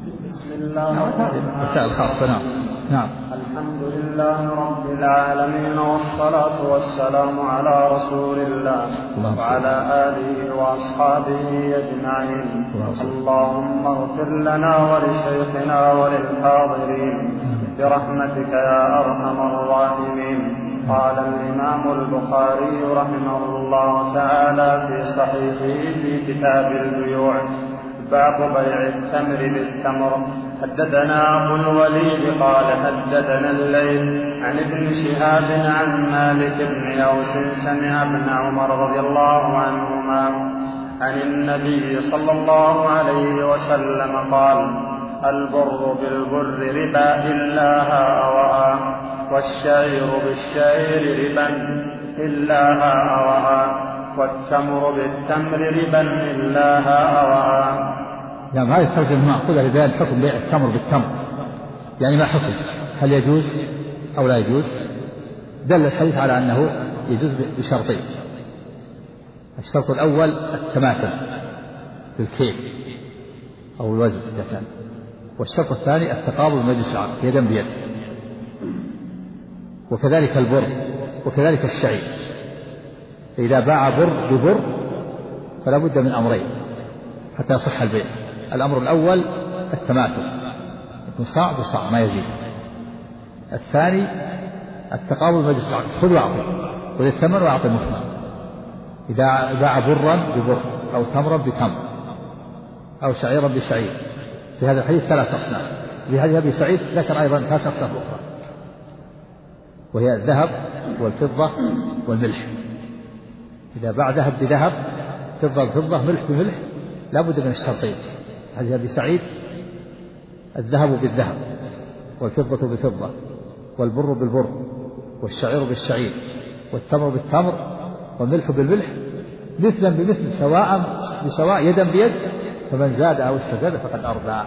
بسم الله مسائل خاصة. نعم. الحمد لله رب العالمين، والصلاة والسلام على رسول الله وعلى آله وأصحابه أجمعين. اللهم اغفر لنا ولشيخنا وللحاضرين برحمتك يا أرحم الراحمين. قال الإمام البخاري رحمه الله تعالى في صحيحه في كتاب البيوع: باب بيع التمر بالتمر. حدثنا أبو الوليد قال حدثنا الليث عن ابن شهاب عن مالك بن أوس سمع ابن عمر رضي الله عنهما عن النبي صلى الله عليه وسلم قال: البر بالبر ربا إلا هاء، والشعير بالشعير ربا إلا هاء، والتمر بالتمر ربا إلا هاء. نعم. هذه الترجمة مأخوذة لبيان حكم بيع التمر بالتمر، يعني ما حكم، هل يجوز أو لا يجوز؟ دل الحديث على أنه يجوز بشرطين: الشرط الأول التماثل بالكيل أو الوزن إذا كان، والشرط الثاني التقابل بمجلس العقد يدا بيد، وكذلك البر وكذلك الشعير. إذا باع بر ببر فلا بد من أمرين حتى يصح البيع. الأمر الأول التماثل، يكون صاع بصاع ما يزيد. الثاني التقابل بمجلس العقد، خذ واعطي، خذ الثمن واعطي المثمن. إذا باع برا ببر أو تمرا بتمر أو شعيرا بشعير. في هذا الحديث ثلاث أصناف. في حديث أبي سعيد ذكر أيضا ثلاث أصناف أخرى، وهي الذهب والفضة والملح. إذا باع ذهب بذهب، فضة بفضة، ملح بملح، لا بد من الشرطين. حديث أبي سعيد: الذهب بالذهب، والفضة بفضة، والبر بالبر، والشعير بالشعير، والتمر بالتمر، والملح بالملح، مثلا بمثل، سواء بسواء، يدا بيد، فمن زاد أو استزاد فقد أربى.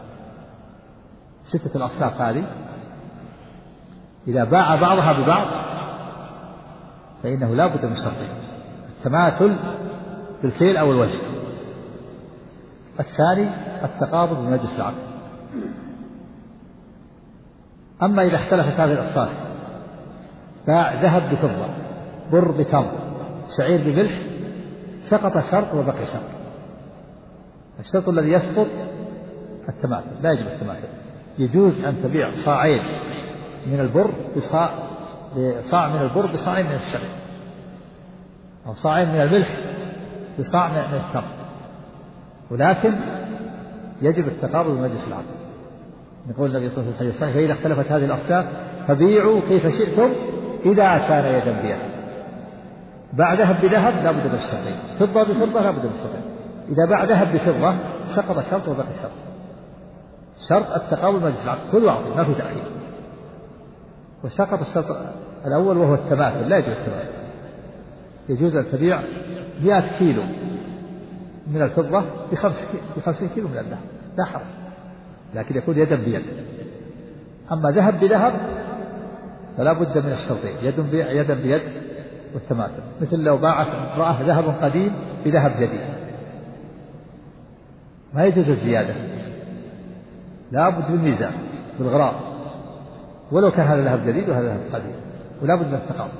ستة الأصناف هذه إذا باع بعضها ببعض فإنه لا بد من شرطين: التماثل بالكيل أو الوزن. الثاني التقابض بمجلس العقد. أما إذا اختلفت هذه الأصناف، باع ذهب بفضة، بر بتمر، شعير بملح، سقط شرط وبقي شرط. الشرط الذي يسقط التماثل، لا يجب التماثل. يجوز أن تبيع صاعين من البر بصاع من البر بصاعين من الشعير، أو صاعين من الملح بصاع من التمر، ولكن يجب التقابل بمجلس العقد. يقول النبي صلى الله عليه وسلم: فإذا اختلفت هذه الأصناف فبيعوا كيف شئتم إذا كان يدا بيد. باع ذهب بذهب لا بد من الشرطين، فضة بفضة لا بد من الشرطين. إذا باع ذهب بفضة سقط شرط وبقي شرط. شرط التقابل بمجلس العقد، كل واحد ما في تأخير. وسقط الشرط الأول وهو التماثل، لا يجوز التماثل. يجوز أن تبيع 100 كيلو من الفضة ب50 كيلو من الذهب، لا حرج، لكن يكون يدا بيد. أما ذهب بذهب فلا بد من الشرطين: يدا بيد والتماثل. مثل لو باعت امرأة ذهب قديم بذهب جديد، ما يجوز الزيادة، لا بد من ميزان بالغرام، ولو كان هذا ذهب جديد وهذا ذهب قديم، ولا بد من التقابل.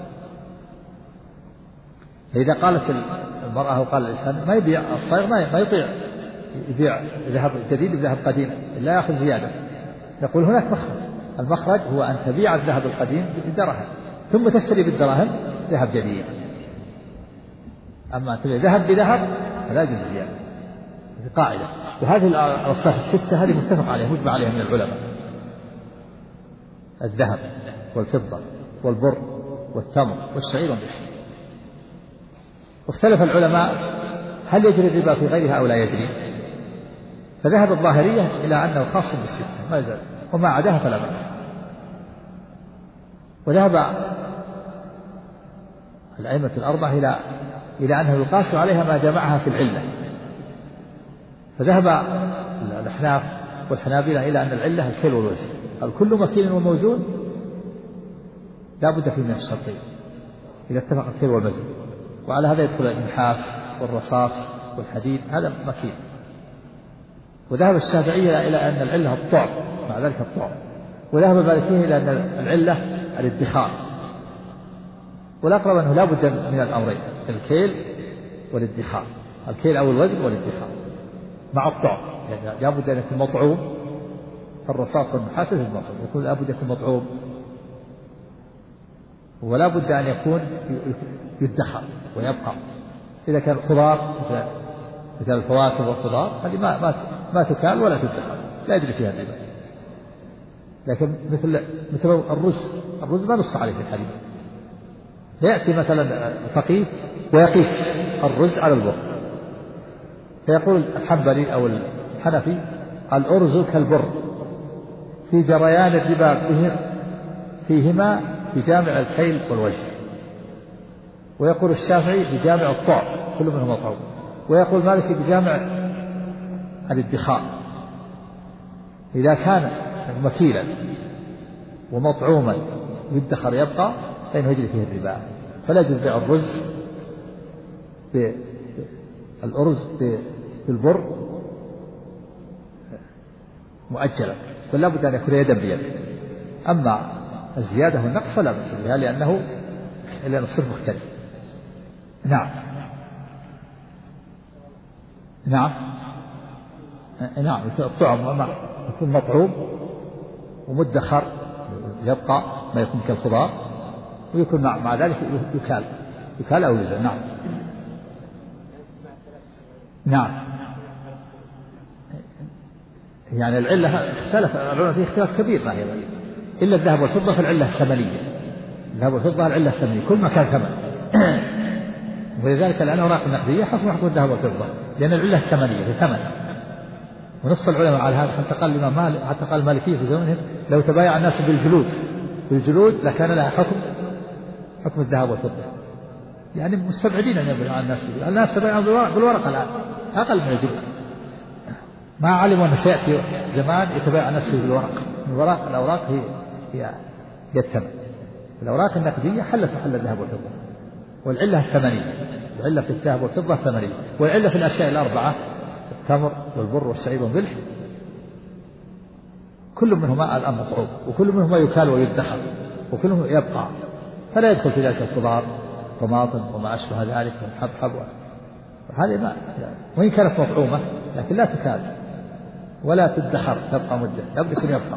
فإذا قالت المرأة أو قال الإنسان ما يبيع الصاغ، ما يطيع يبيع ذهب جديد بذهب قديم إلا يأخذ زيادة، نقول هناك مخرج. المخرج هو أن تبيع الذهب القديم بالدراهم ثم تشتري بالدراهم ذهب جديد. أما تبيع ذهب بذهب فلا يجوز زيادة، هذه قاعدة. وهذه الأصناف الستة هذه متفق عليها، مجمع عليها من العلماء: الذهب والفضة والبر والتمر والشعير والملح. واختلف العلماء هل يجري الربا في غيرها أو لا يجري، فذهب الظاهرية إلى أنه خاص بالستة ما يزال، وما عداها فلا بأس. وذهب الأئمة الأربعة إلى أنه يقاس عليها ما جمعها في العلة. فذهب الأحناف والحنابلة إلى أن العلة الكيل والوزن، كل مكيل وموزون لا بد فيه من الشرطين إذا اتفق الكيل والوزن. وعلى هذا يدخل النحاس والرصاص والحديد، هذا مكيل. وذهب الشافعية إلى أن العلة الطعم، مع ذلك الطعم. وذهب المالكية إلى أن العلة الادخار. والأقرب أنه لا بد من الأمرين، الكيل والادخار، الكيل أو الوزن والادخار مع الطعم، يعني لا بد أن يكون مطعوم. الرصاص والنحاس المطعوم يكون لا بد يكون مطعوم، ولا بد أن يكون يدخر ويبقى. إذا كان الخضار مثل الفواكه والخضار هذه ما تكال ولا تدخر، لا يدري فيها الربا. لكن مثل الرز ما نص عليه في الحديث. يأتي مثلا فقيه ويقيس الرز على البر، فيقول الحنبلي أو الحنفي الأرز كالبر في جريان الربا فيهما بجامع الكيل والوزن. ويقول الشافعي بجامع الطعم، كل منهم مطعوم. ويقول مالك بجامع الادخار. إذا كان مكيلا ومطعوما يدخر يبقى فإنه يجري فيه الربا، فلا يجوز بيع الأرز بالبر مؤجلا، بل لا بد أن يكون يدا بيد. أما الزيادة والنقص فلا بأس بها، لأن الصرف مختلف. نعم الطعم يكون مطعوم ومدخر يبقى ما يكون كالخضار، ويكون مع ذلك يكال أو يزن. نعم يعني العلة اختلف العلماء فيه اختلاف كبير ما هي إلا الذهب والفضة فالعلة الثمنية. الذهب والفضة العلة الثمنية كل ما كان ثمن. ولذلك الأوراق النقدية حكم الذهب والفضة، لأن العلة الثمنية في ثمن. ونص العلماء على هذا، حتى قال الإمام مالك، حتى قال المالكية في زمانهم لو تبايع الناس بالجلود لكان لها حكم الذهب والفضة. يعني مستبعدين أن يبيع الناس تبايعون بالورقة الآن أقل من الجلود. ما علموا أن سيأتي زمان يتبايع الناس بالورق. الأوراق هي الثمن. الأوراق النقدية حلت محل الذهب والفضة، والعلة الثمنية. العلة في الذهب والفضة الثمنية، والعلة في الأشياء الأربعة التمر والبر والشعير والملح كل منهما الآن مطعوم، وكل منهما يكال ويدخر، وكل منهما يبقى، فلا يدخل في ذلك الخضار طماطم وما أشبه ذلك والحبحب. هذه ما يعني وإن كانت مطعومة لكن لا تكال ولا تدخر، تبقى مدة لابد يكون يبقى.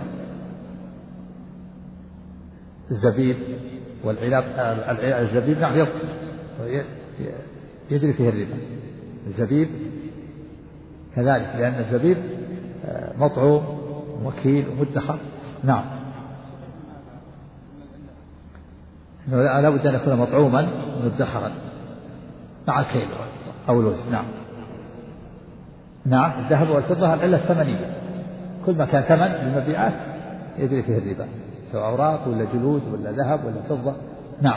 الزبيب والعنب، الزبيب نعم يبقى يجري فيه الربا. الزبيب كذلك، لأن الزبيب مطعوم وكيل ومدخر. نعم لا بد أن يكون مطعوما ومدخرا مع الكيل أو الوزن. نعم الذهب والفضة العلة الثمنية، كل ما كان ثمن للمبيعات يجري فيه الربا، سواء أوراق ولا جلود ولا ذهب ولا فضة. نعم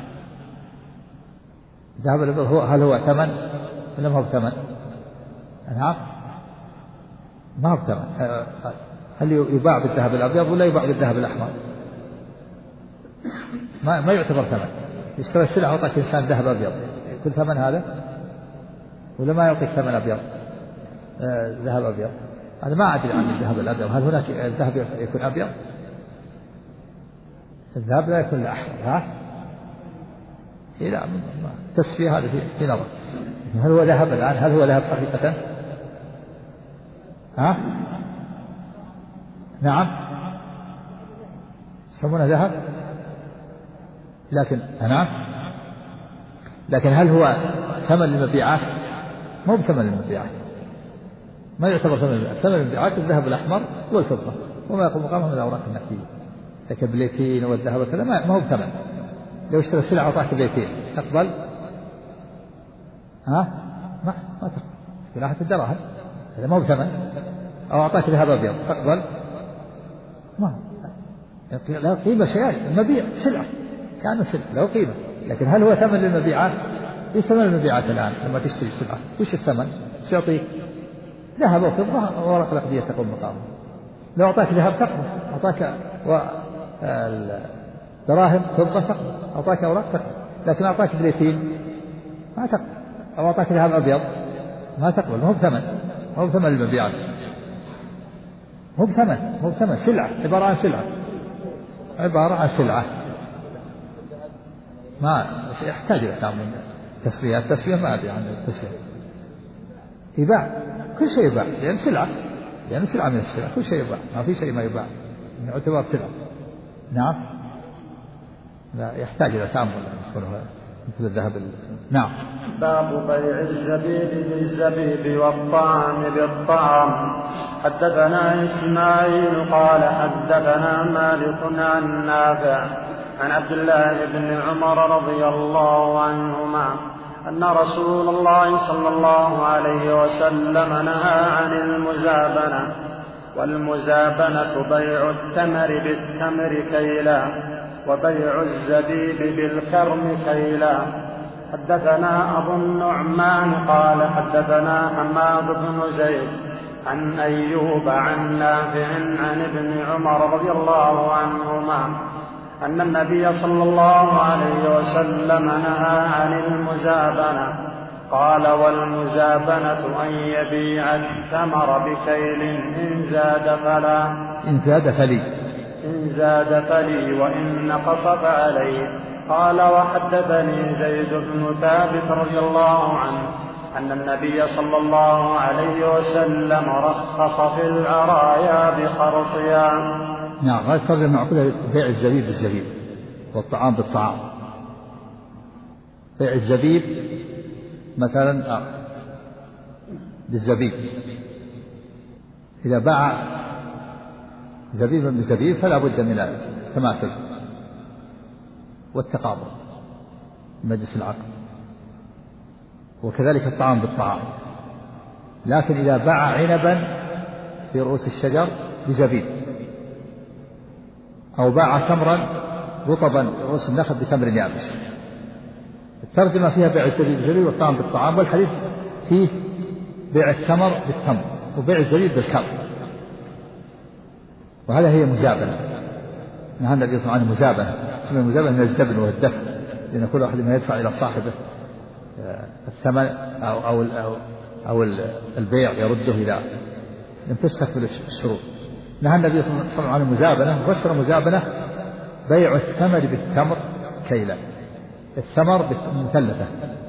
الذهب هل هو ثمن ولا ما هو ثمن؟ نعم ما هو ثمن. هل يباع بالذهب الأبيض ولا يباع بالذهب الأحمر؟ ما يعتبر ثمن. يشتري السلعة ويعطيك إنسان ذهب أبيض، كل ثمن هذا ولا ما يعطيك ثمن أبيض؟ ذهب أبيض أنا ما أدري عن الذهب الأبيض. هل هناك الذهب يكون أبيض؟ الذهب لا يكون أحمر. لا تسفيه هذا في نظر. هل هو ذهب الآن؟ هل هو ذهب حقيقة؟ نعم يسمونه ذهب، لكن هل هو ثمن للمبيعات؟ ما هو ثمن للمبيعات، ما يعتبر ثمن المبيعات الذهب الأحمر والفضة وما يقوم مقامه من الأوراق النقدية. لكن بليتين والذهب وكذا ما هو ثمن. لو اشترى السلعة وأعطاك بليتين تقبل؟ ما تقبل في ناحية الدراهم، هذا ما هو ثمن. أو أعطاك ذهب أبيض تقبل؟ ما لا قيمة شيء. المبيع سلعة كأنه سلعة له قيمة، لكن هل هو ثمن للمبيعات؟ إيش ثمن المبيعات الآن لما تشتري سلعة؟ وش الثمن؟ وش يعطيك؟ ذهب وفضة وورق نقدية تقوم مقامه. لو أعطاك ذهب تقبل، أعطاك دراهم فضة تقبل، أعطاك أوراق تقبل. لكن أعطاك بليتين ما تقبل، أو أعطاك ذهب أبيض ما تقبل. ما هو ثمن، ما هو ثمن المبيعات. مو بثمن سلعة، عبارة عن سلعة ما يحتاج إلى تعمل تسوية. التسوية ما أدري عن التسوية، يباع كل شيء يباع لأن سلعة من السلع، كل شيء يباع، ما في شيء ما يباع، يعتبر سلعة. نعم، لا يحتاج إلى تعمل مثل الذهب. نعم. باب بيع الزبيب بالزبيب والطعام بالطعام. حدثنا إسماعيل قال حدثنا مالك عن نافع عن عبد الله بن عمر رضي الله عنهما أن رسول الله صلى الله عليه وسلم نهى عن المزابنة، والمزابنة بيع التمر بالتمر كيلا، وبيع الزبيب بالكرم كيلا. حدثنا أبو النعمان قال حدثنا حماد بن زيد عن أيوب عن نافع عن ابن عمر رضي الله عنهما أن النبي صلى الله عليه وسلم نهى عن المزابنة. قال: والمزابنة أن يبيع الثمر بكيل إن زاد فلي وإن نقص فعليه. قال: وحدثني زيد بن ثابت رضي الله عنه أن النبي صلى الله عليه وسلم رخص في العرايا بخرصها. نعم، هذا الفرق معقول بيع الزبيب بالزبيب والطعام بالطعام. بيع الزبيب مثلا بالزبيب، إذا باع زبيبا بزبيب فلا بد من التماثل والتقابل مجلس العقد، وكذلك الطعام بالطعام. لكن إذا باع عنبا في رؤوس الشجر بزبيب، أو باع تمرا رطبا في رؤوس النخل بتمر يابس، الترجمة فيها بيع الزبيب بالزبيب والطعام بالطعام، والحديث فيه بيع الثمر بالتمر وبيع الزبيب بالكرم، وهذا هي مزابنة. نهى النبي صلى الله عليه وسلم عن المزابنة. اسمه المزابنة من الزبن والدفع، لأن كل واحد ما يدفع إلى صاحبه الثمن أو البيع يرده إذا لم تستكمل الشروط. نهى النبي صلى الله عليه وسلم عن المزابنة، وفسر المزابنة بيع الثمر بالتمر كيلا، الثمر مثلثة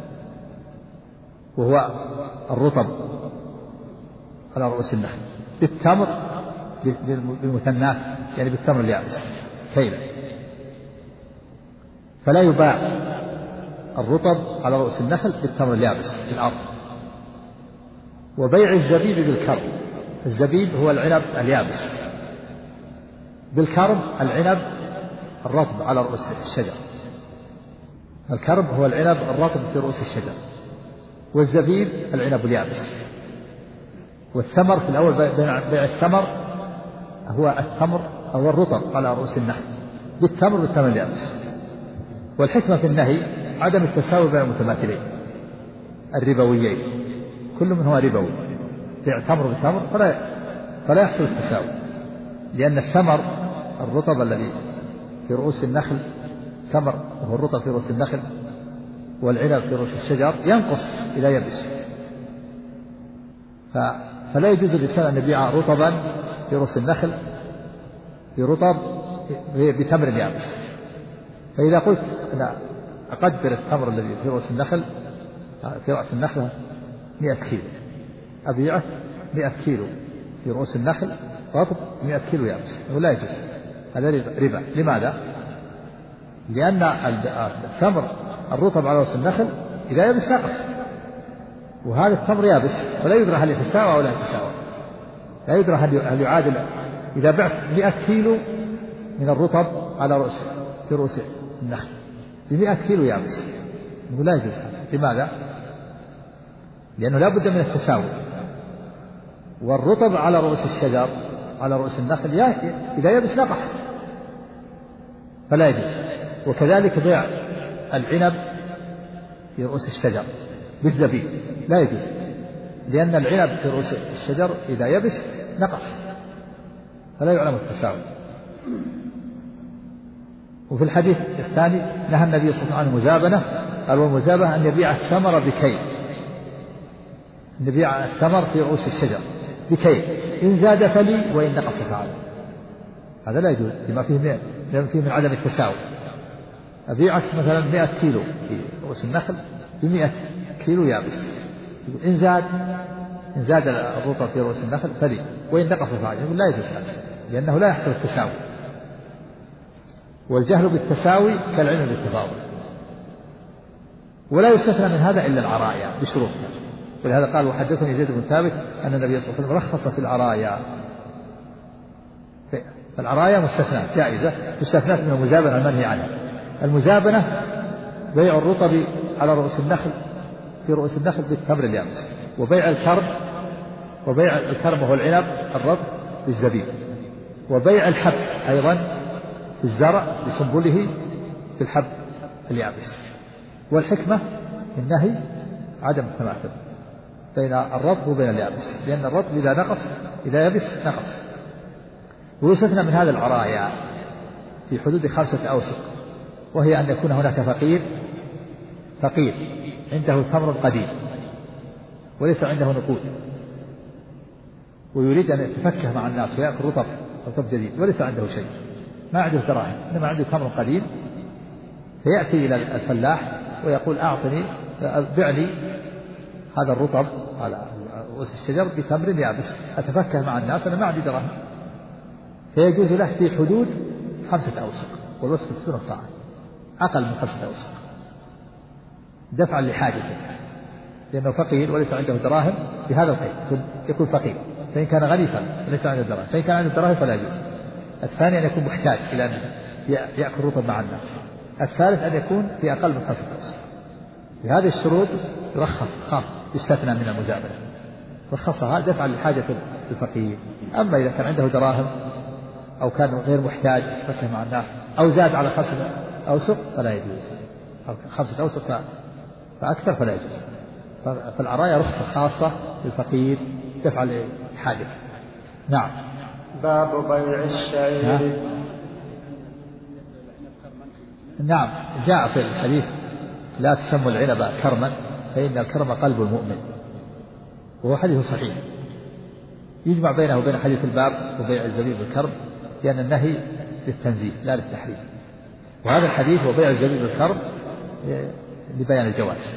وهو الرطب على رؤوس النخل، بالتمر بالمثنات يعني بالتمر اليابس كيلا، فلا يباع الرطب على رؤوس النخل بالتمر اليابس في الأرض. وبيع الزبيب بالكرم، الزبيب هو العنب اليابس، بالكرم العنب الرطب على رؤوس الشجر. الكرم هو العنب الرطب في رؤوس الشجر، والزبيب العنب اليابس. والثمر في الأول بيع الثمر هو التمر أو الرطب على رؤوس النخل بالتمر اليابس. والحكمة في النهي عدم التساوي بين المتماثلين الربويين، كل منهما ربوي، بيع تمر بالتمر فلا يحصل التساوي، لأن الثمر الرطب الذي في رؤوس النخل، ثمر وهو الرطب في رؤوس النخل والعنب في رؤوس الشجر ينقص إذا يبس، فلا يجوز للإنسان أن يبيع رطبا في رؤوس النخل برطب بتمر يابس. فإذا قلت أنا أقدر التمر الذي في رؤوس النخل في رأس النخلة 100 كيلو، أبيعه 100 كيلو في رؤوس النخل رطب 100 كيلو يابس، ولا يجوز، هذا ربا. لماذا؟ لأن الثمر الرطب على رؤوس النخل إذا يبس نقص، وهذا التمر يابس، فلا يدرى هل يتساوى أو لا يتساوى، لا يدرى هل يعادل. إذا بعت 100 كيلو من الرطب على في رؤوس النخل ب100 كيلو يابس، ولا يجوز. لماذا؟ لأنه لا بد من التساوي، والرطب على رؤوس الشجر على رؤوس النخل إذا يبس نقص فلا يجوز. وكذلك بيع العنب في رؤوس الشجر بالزبيب لا يجوز، لأن العنب في رؤوس الشجر إذا يبس نقص فلا يعلم التساوي. وفي الحديث الثاني نهى النبي صلى الله عليه وسلم عن المزابنة، قال: والمزابنة أن يبيع الثمر بكيل، أن يبيع الثمر في رؤوس الشجر بكيل، إن زاد فلي وإن نقص فعلي. هذا لا يجوز لما فيه من عدم التساوي. أبيعك مثلا 100 كيلو في رؤوس النخل ب100 كيلو يابس، إن زاد الرطب في رؤوس النخل فلي وإن نقص فعلي. يقول لا يجوز هذا لأنه لا يحصل التساوي، والجهل بالتساوي كالعلم بالتفاضل. ولا يستثنى من هذا إلا العرايا بشروطها، ولهذا قال وحدثني زيد بن ثابت أن النبي صلى الله عليه وسلم رخص في العرايا. فالعرايا مستثنات جائزة، مستثنات من المزابنة المنهي عنها. المزابنة بيع الرطب على رؤوس النخل في رؤوس النخل بالتمر اليابس، وبيع الكرم وهو العنب الرطب بالزبيب، وبيع الحب أيضا في الزرع بسنبله بالحب اليابس. والحكمة في النهي عدم التماثل بين الرطب وبين اليابس، لأن الرطب إذا يبس نقص. ويستثنى من هذا العرايا في حدود 5 أوسق، وهي أن يكون هناك فقير عنده تمر قديم وليس عنده نقود، ويريد أن يتفكه مع الناس ويأكل رطب جديد وليس عنده شيء، ما عنده دراهم إنما عنده تمر قديم، فيأتي إلى الفلاح ويقول أعطني بعني هذا الرطب على رؤوس الشجر بتمر يابس أتفكه مع الناس، أنا ما عندي دراهم. فيجوز له في حدود 5 أوسق، والوسق 60 صاع، أقل من 5 أوسق، دفعا لحاجته، لأنه فقير وليس عنده دراهم بهذا القيد، يكون فقير. فإن كان غني فليس عنده دراهم، فإن كان عنده دراهم فلا يجوز. الثاني أن يكون محتاج إلى أن يأكل رطب مع الناس. الثالث أن يكون في أقل من 5 أوسق. بهذه الشروط يرخص يستثنى من المزابنة، رخصها دفعا لحاجة الفقير. أما إذا كان عنده دراهم أو كان غير محتاج يتفكه مع الناس أو زاد على 5 أوسق فلا يجوز، 5 أوسق فأكثر فلا يجوز. فالعرايا رخصة خاصة للفقير دفعا لحاجة. نعم. باب بيع الشعير. نعم، جاء في الحديث لا تسموا العنب كرما فإن الكرم قلب المؤمن، وهو حديث صحيح يجمع بينه وبين حديث الباب وبيع الزبيب بالكرم، لأن النهي للتنزيه لا للتحريم، وهذا الحديث وبيع الزبيب بالكرم لبيان الجواز.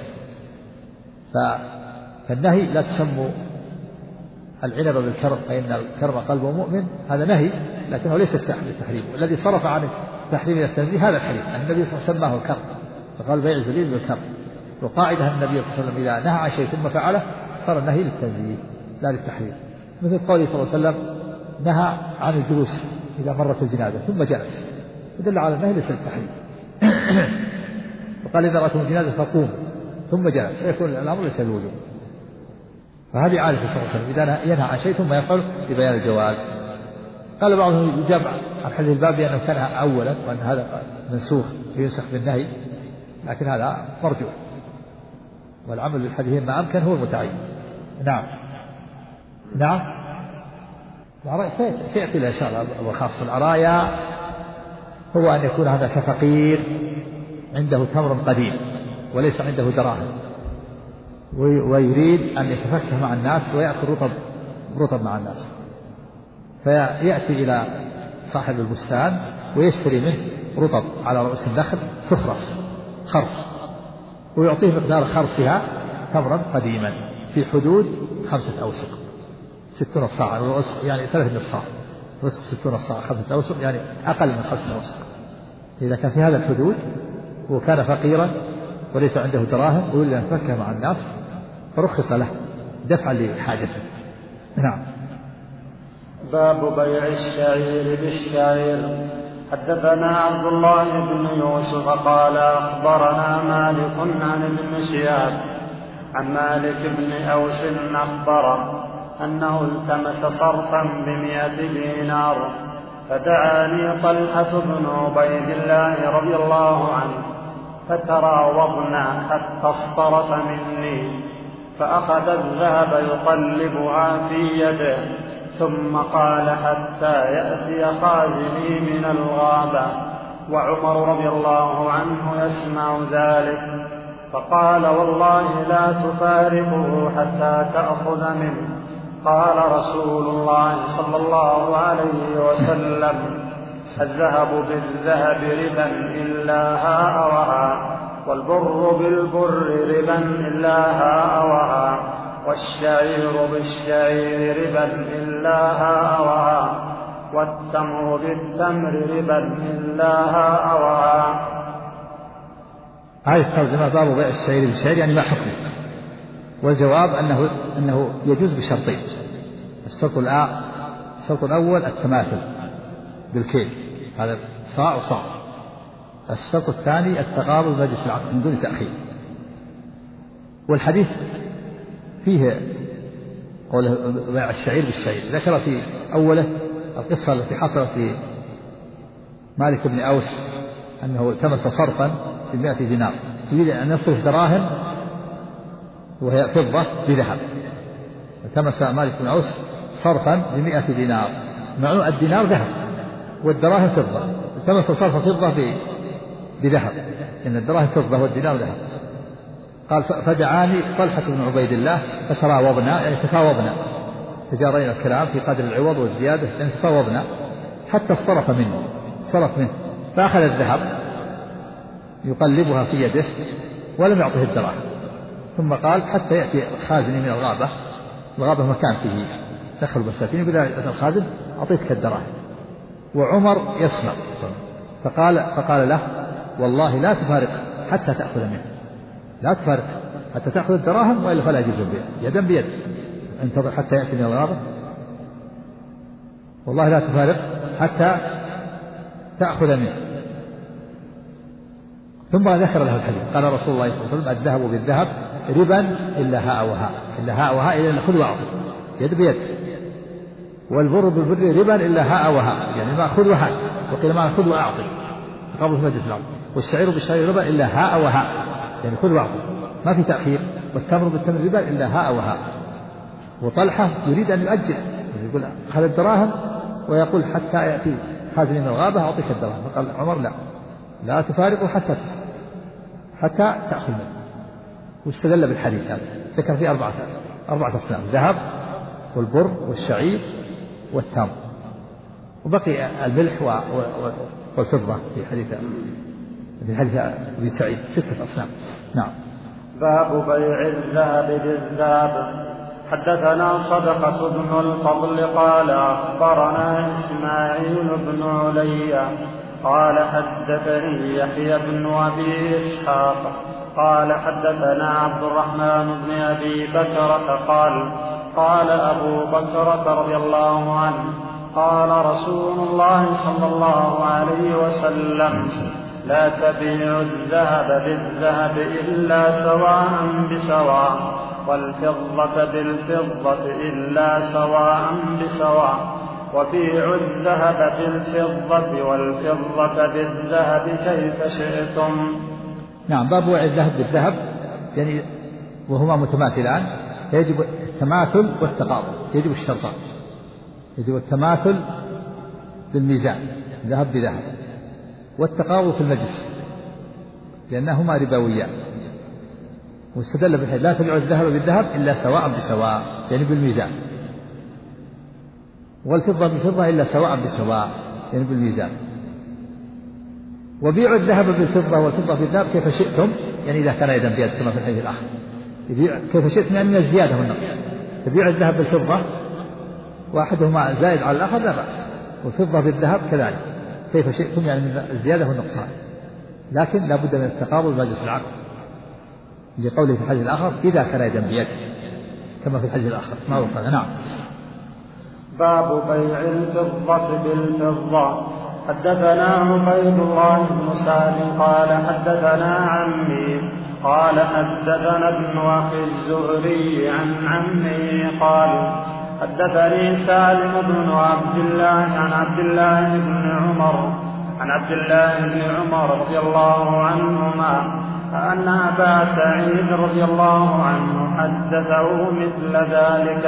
فالنهي لا تسموا العنب بالكرم فإن الكرم قلب مؤمن، هذا نهي لكنه ليس التحريم. والذي صرف عن التحريم إلى التنزيه هذا الحديث، أن النبي صلى الله عليه وسلم سماه الكرم فقال بيع الزبيب بالكرم. وقاعدة النبي صلى الله عليه وسلم إذا نهى عن شيء ثم فعله صار النهي للتنزيه لا للتحريم. مثل قوله صلى الله عليه وسلم نهى عن الجلوس إذا مرت الجنازة ثم جلس، يدل على النهي ليس للتحريم. وقال إذا رأتم الجنازة فقوم ثم جلس، فيكون الأمر ليس للوجوب. فهذه عادة صلى الله عليه وسلم إذا ينهى عن شيء ثم يفعل لبيان الجواز. قال بعضهم يجاب عن حديث الباب بأنه كان أولا وأن هذا منسوخ ينسخ بالنهي، لكن هذا مرجوح، والعمل بالحديث ما أمكن هو المتعين. نعم. سيأتي إن شاء الله. وخاصة العرايا هو أن يكون هذا كفقير عنده تمر قديم وليس عنده دراهم، ويريد أن يتفكه مع الناس ويأكل رطب مع الناس، فيأتي إلى صاحب البستان ويشتري منه رطب على رؤوس النخل خرص، ويعطيه مقدار خرصها تمرا قديما في حدود 5 أوسق 60 صاع، يعني 3 صاع، وسق 60 صاع 5 أوسق يعني أقل من 5 أوسق. إذا كان في هذا الحدود وكان فقيرا وليس عنده دراهم ويريد أن يتفكه مع الناس فرخص له دفعا لحاجته. نعم. باب بيع الشعير بالشعير. حدثنا عبد الله بن يوسف قال أخبرنا مالك عن ابن شهاب عن مالك بن أوس أخبره أنه التمس صرفا ب100 دينار، فدعاني طلحة بن عبيد الله رضي الله عنه، فتراوضنا حتى اصطرف مني، فأخذ الذهب يقلبها في يده، ثم قال حتى يأتي خازني من الغابة، وعمر رضي الله عنه يسمع ذلك، فقال والله لا تفارقه حتى تأخذ منه، قال رسول الله صلى الله عليه وسلم: الذهب بالذهب ربا إلا هاء وهاء، والبر بالبر ربا إلا هاء وهاء، والشعير بالشعير ربا إلا هاء وهاء، والتمر بالتمر ربا إلا هاء وهاء. هذه الترجمة باب بيع الشعير بالشعير يعني ما حكمه، والجواب أنه يجوز بشرطين. الشرط الأول التماثل بالكيل، هذا صاع وصاع. الشرط الثاني التقابل بمجلس العقد من دون تأخير. والحديث فيه قوله بيع الشعير بالشعير، ذكر في أوله القصة التي حصلت في مالك بن أوس أنه التمس صرفا ب100 دينار، يريد أن يصرف دراهم وهي فضة بذهب، التمس مالك بن أوس صرفا ب100 دينار، مع الدينار ذهب والدراهم فضة، التمس صرف فضة بذهب، إن الدراهم فضة والدينار ذهب. قال: فدعاني طلحة بن عبيد الله فتراوضنا، يعني تفاوضنا، تجارينا الكلام في قدر العوض والزيادة، يعني تفاوضنا حتى صرف منه، فأخذ الذهب يقلبها في يده ولم يعطه الدراهم، ثم قال: حتى يأتي خازني من الغابة مكان فيه دخل بساتين، يقول الخازن: أعطيتك الدراهم. وعمر يسمع، فقال له: والله لا تفارق حتى تأخذ منه، لا تفارق حتى تأخذ الدراهم، وإلا فلا يجوز البيع يدا بيد، انتظر حتى يأتي من الغابة، والله لا تفارق حتى تأخذ منه. ثم ذكر له الحديث، قال رسول الله صلى الله عليه وسلم: الذهب بالذهب ربا إلا هاء وهاء، إلا هاء وهاء إلا خذ وأعطي يد بيد، والبر بالبر ربا إلا هاء وهاء، يعني ما خذ وهات، وقيل ما خذ وأعطي قبل في مجلس العقد، والشعير بالشعير ربا إلا هاء وهاء، يعني خذ وأعطي ما في تأخير، والتمر بالتمر ربا إلا هاء وهاء. وطلحة يريد أن يؤجل، يقول: أخذ الدراهم ويقول: حتى يأتي خازني من الغابة أعطيك الدراهم. فقال عمر: لا تفارقوا حتى تأخذ منه. واستدل بالحديث هذا، ذكر فيه 4 أصناف: ذهب والبر والشعير والتمر، وبقي الملح والفضة في حديث أبي سعيد 6 أصناف. نعم. باب بيع الذهب بالذهب. حدثنا صدقة بن الفضل قال: أخبرنا إسماعيل بن علي قال: حدثني يحيى بن أبي إسحاق قال: حدثنا عبد الرحمن بن أبي بكرة قال أبو بكرة رضي الله عنه: قال رسول الله صلى الله عليه وسلم: لا تبيع الذهب بالذهب إلا سواء بسواء، والفضة بالفضة إلا سواء بسواء، وبيعوا الذهب بالفضة والفضة بالذهب كيف شئتم. نعم. باب بيع الذهب بالذهب، يعني وهما متماثلان، يجب التماثل والتقابل، يجب الشرطان، يجب التماثل بالميزان ذهب بذهب، والتقابل في المجلس، لأنهما ربويان. واستدل بالحديث: لا تبيع الذهب بالذهب إلا سواء بسواء، يعني بالميزان، والفضة بالفضة إلا سواء بسواء، يعني بالميزان. وبيعوا الذهب بالفضة والفضة بالذهب كيف شئتم، يعني إذا كان يدا بيد كما في الحديث الآخر، كيف شئتم يعني من الزيادة والنقص. تبيع الذهب بالفضة واحدهما زائد على الآخر لا بأس، والفضة بالذهب كذلك كيف شئتم يعني من الزيادة والنقصان، لكن لا بد من التقابل بمجلس العقد، لقوله في الحديث الآخر: إذا كان يدا بيد كما في الحديث الآخر ما وقع. نعم. باب بيع الفضة بالفضة. حدثنا عبيد الله بن سعد قال: حدثنا عمي قال: حدثنا ابن أخي الزهري عن عمي قال: حدثني سالم بن عبد الله عن عبد الله بن عمر رضي الله عنهما أن أبا سعيد رضي الله عنه حدثه مثل ذلك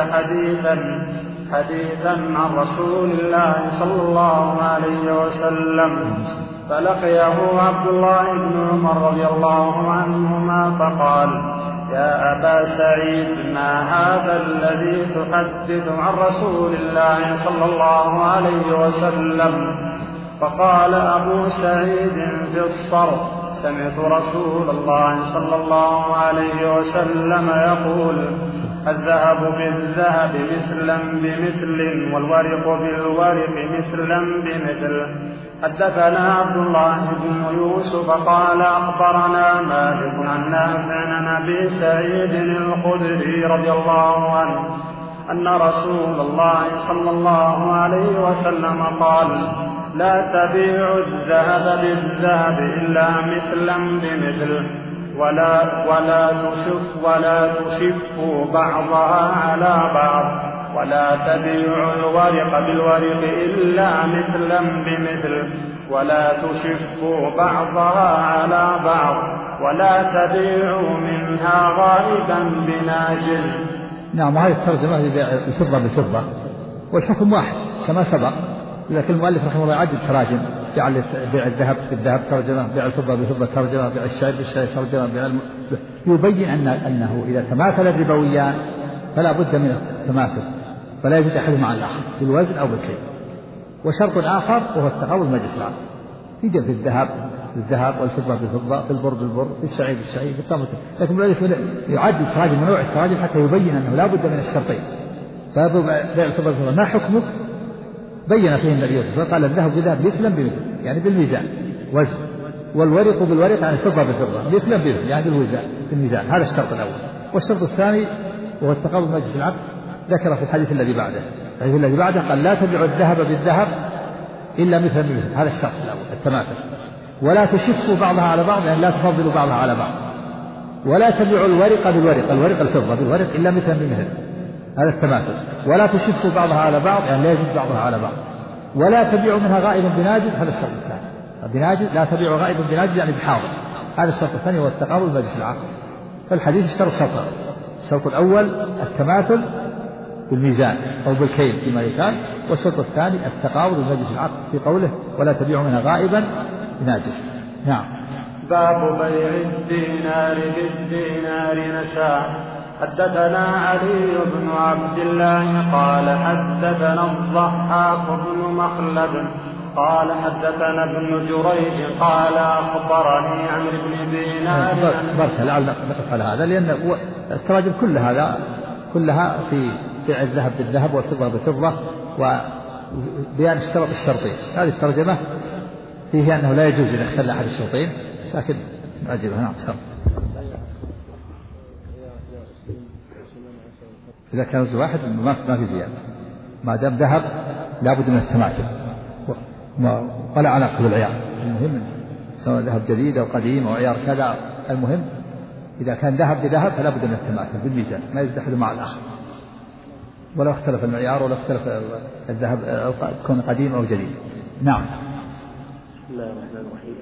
حديثا عن رسول الله صلى الله عليه وسلم، فلقيه عبد الله بن عمر رضي الله عنهما فقال: يا أبا سعيد ما هذا الذي تحدث عن رسول الله صلى الله عليه وسلم؟ فقال أبو سعيد في الصرف: سمعت رسول الله صلى الله عليه وسلم يقول: الذهب بالذهب مثلا بمثل والورق بالورق مثلا بمثل. حدثنا عبد الله بن يوسف قال أخبرنا مالك عن نافع عن أبي سعيد الخدري رضي الله عنه أن رسول الله صلى الله عليه وسلم قال: لا تبيع الذهب بالذهب إلا مثلا بمثل ولا تشفوا بعضها على بعض ولا تبيع الورق بالورق إلا مثلا بمثل ولا تشفوا بعضها على بعض ولا تبيعوا منها غائبا بناجز. نعم، هذه الترجمة الفضة بالفضة والحكم واحد كما سبق، لكن المؤلف رحمه الله عدد تراجم، جعل بيع الذهب بالذهب ترجمة، بيع الفضة بالفضة ترجمة، بيع الشعير بالشعير ترجمة، يبين أنه إذا تماثل الربويان فلا بد من التماثل، فلا يزيد أحدهما على الآخر بالوزن أو بالكيل. وشرط آخر وهو التقابل مجلس العقد، يوجد في الذهب بالذهب والفضة بالفضة، في البر بالبر، في الشعير بالشعير، في التمر. لكن المؤلف يعد تراجم نوع التراجم حتى يبين أنه لا بد من الشرطين. بيع الفضة بالفضة ما حكمه؟ بين فيه النبي صلى الله عليه وسلم قال: الذهب بالذهب مثلا بمثل، يعني بالميزان وزن، والورق بالورق يعني الفضة بالفضة مثلا بمثل، يعني بالميزان. هذا الشرط الأول. والشرط الثاني وهو التقابل مجلس العقد ذكر في الحديث الذي بعده. الحديث الذي بعده قال: لا تبيع الذهب بالذهب إلا مثلا بمثل. هذا الشرط الأول التماثل. ولا تشفوا بعضها على بعض، يعني لا تفضلوا بعضها على بعض. ولا تبيعوا الورق بالورق، الورق الفضة بالورق إلا مثلا بمثل، هذا التماثل. ولا تشفوا بعضها على بعض، يعني لا يزيد بعضها على بعض. ولا تبيعوا منها غائب بناجز، هذا الشرط الثاني. بناجز لا تبيعوا غائب بناجز يعني بحاضر، هذا الشرط الثاني هو التقابل مجلس العقد. فالحديث اشترط شرطان: الشرط الأول التماثل بالميزان أو بالكيل فيما يكال، والشرط الثاني التقابل مجلس العقد في قوله: ولا تبيعوا منها غائبا بناجز. نعم. باب بيع الدينار بالدينار نساء. حدثنا علي بن عبد الله قال حدثنا الضحاك بن مخلد قال حدثنا ابن جريج قال أخبرني عمرو بن دينار. بارك لعل نقف على هذا، لأن التراجم كلها في بيع الذهب بالذهب والفضة بالفضة وبيان اشتراط الشرطين. هذه الترجمة فيه أنه لا يجوز أن يختل أحد الشرطين، لكن نعجبها. نعم. إذا كان وزن واحد ما في زيادة، ما دام ذهب لا بد من التماثل ولا علاقة بالعيار. المهم سواء ذهب جديد أو قديم أو عيار كذا، المهم إذا كان ذهب بذهب فلا بد من التماثل بالميزان، ما يزيد أحد مع الآخر، ولا اختلف المعيار ولا اختلف الذهب كون قديم أو جديد. نعم. بسم الله الرحمن الرحيم.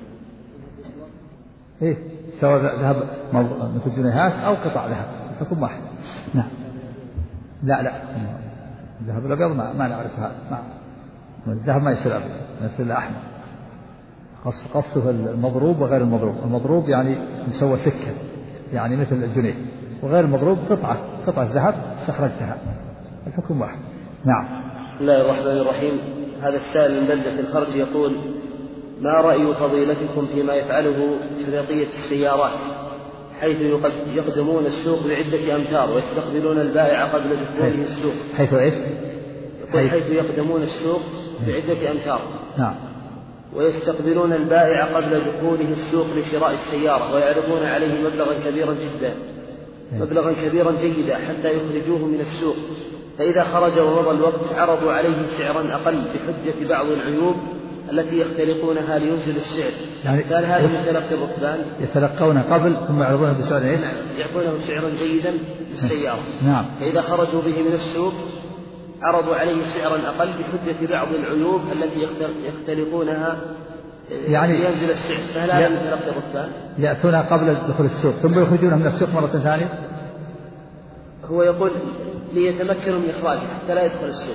سواء ذهب مثل جنيهات أو قطع ذهب الحكم واحد. نعم. لا الذهب الأبيض ما نعرفها. الذهب ما يصير أبيض، يصير أحمر. قصده المضروب وغير المضروب. المضروب يعني مسوى سكة، يعني مثل الجنيه، وغير المضروب قطعة ذهب استخرجتها، الحكم واحد. نعم. بسم الله الرحمن الرحيم. هذا السائل من بلدة الخرج يقول: ما رأي فضيلتكم فيما يفعله شريطية السيارات، حيث يقدمون السوق بعدة أمتار ويستقبلون البائع قبل دخوله السوق؟ حيث إيش؟ حيث يقدمون السوق بعدة أمتار. نعم. ويستقبلون البائع قبل دخوله السوق لشراء السيارة، ويعرضون عليه مبلغا كبيرا جيدا حتى يخرجوه من السوق، فإذا خرج ومضى الوقت عرضوا عليه سعرا أقل بحجة بعض العيوب التي يختلقونها لينزل السعر. يعني كان هذا من تلقي الركبان؟ يتلقون قبل ثم يعرضونه بسعر ايش؟ يعطونه سعرا جيدا للسيارة. نعم. فإذا خرجوا به من السوق عرضوا عليه سعرا أقل بحجة بعض العيوب التي يختلقونها يعني لينزل السعر، فهل هذا من تلقي الركبان؟ يأتون قبل دخول السوق ثم يخرجونه من السوق مرة ثانية. هو يقول ليتمكنوا من إخراجه حتى لا يدخل السوق.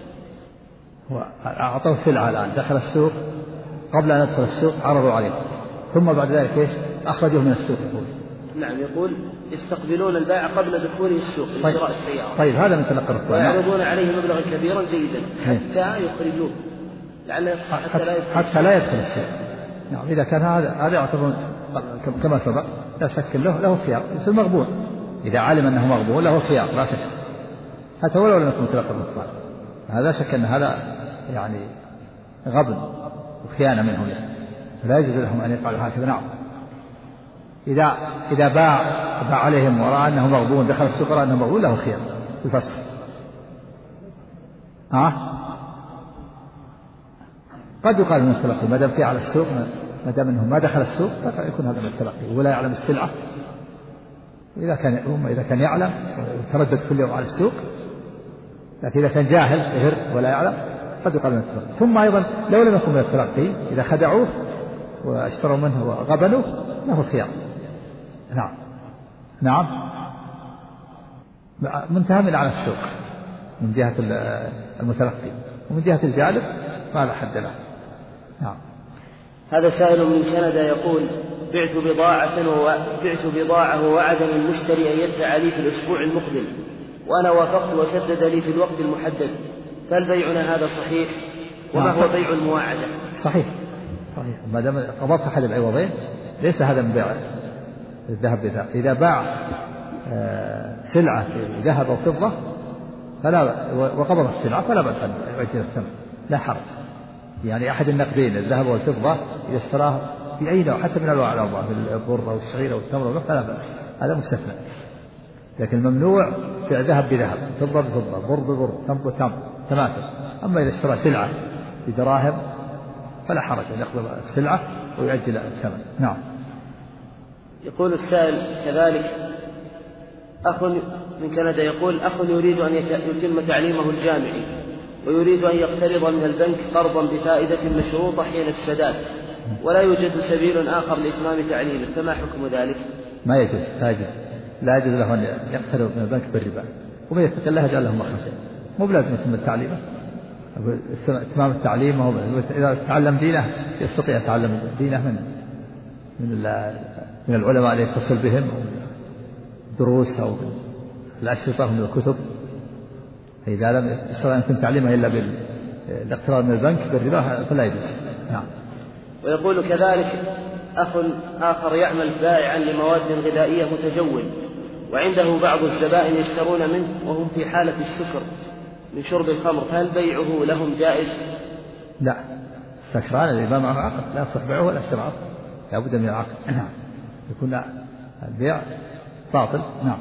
أعطوه سلعة الآن، دخل السوق، قبل أن يدخل السوق عرضوا عليه، ثم بعد ذلك إيش؟ أخرجوه من السوق. نعم. يقول يستقبلون البائع قبل دخوله السوق لشراء السيارة. طيب هذا من تلقي الرخصة. ويعرضون عليه مبلغا كبيرا جيدا حتى يخرجوه لعله يصح حتى لا يدخل السوق. نعم إذا كان هذا يعتبر كما سبق لا شك له خيار مثل المغبون، إذا علم أنه مغبون له خيار لا شك، حتى ولو لم يكن تلقي الرخصة. هذا شك أن هذا يعني غبن وخيانة منهم يعني. لا يجوز لهم أن يفعلوا هكذا. نعم. إذا باع عليهم ورأى أنه مغبون دخل السوق ورأى أنه مغبون له خيار الفسخ. قد يقال من التلقي ما دام في على السوق، ما دام أنه ما دخل السوق يكون هذا من التلقي ولا يعلم السلعة. إذا كان يعلم ويتردد كل يوم على السوق، لكن إذا كان جاهل يهر ولا يعلم قد يقال من التلقي. ثم أيضا لو لم يكن من التلقي إذا خدعوه واشتروا منه وغبنوه له الخيار. نعم منتهى من على السوق من جهة المتلقي، ومن جهة الجالب ما لا حد له. نعم. هذا سائل من كندا يقول بعت بضاعة ووعدني المشتري أن يدفع لي في الأسبوع المقبل، وأنا وافقت وسدد لي في الوقت المحدد، فهل بيعنا هذا صحيح؟ وما هو بيع المواعدة؟ صحيح ما دام قضت أحد العوضين ليس هذا من بيع الذهب بذهب. إذا باع سلعة في ذهب أو فضة وقبض السلعة فلا بأس أن يؤجل الثمن لا حرج. يعني أحد النقدين الذهب والفضة إذا اشتراه في أي نوع حتى من أنواع الأربعة في البر أو الشعير أو التمر فلا بأس، هذا مستثنى. لكن ممنوع بيع ذهب بذهب، فضة بفضة، بر ببر، تمر بتمر، تماثل. أما إذا اشترى سلعة بدراهم فلا حرج أن يقبض السلعة ويؤجل الثمن. نعم. يقول السائل كذلك أخ من كندا يقول أخ يريد أن يتم تعليمه الجامعي ويريد أن يقترض من البنك قرضا بفائدة مشروطة حين السداد، ولا يوجد سبيل آخر لإتمام تعليمه، فما حكم ذلك؟ ما يجوز، لا يجوز له أن يقترض من البنك بالربا، ومن يتق الله يجعل له مخرجا. مو بلازم يتم تعليمه، إتمام التعليم هو إذا تعلم دينه يستطيع يتعلم دينه من العلماء اللي يتصل بهم دروس أو الأشرطة من الكتب. فإذا لم يستطيع أن يتم تعليمه إلا بالاقتراض من البنك بالربا فلا يجوز. نعم. ويقول كذلك أخ آخر يعمل بائعا لمواد غذائية متجول، وعنده بعض الزبائن يشترون منه وهم في حالة السكر من شرب الخمر، فهل بيعه لهم جائز؟ لا، السكران اللي ما معه عقل لا يصح بيعه ولا شراءه، لا بد من العقل. نعم. يكون البيع باطل. نعم.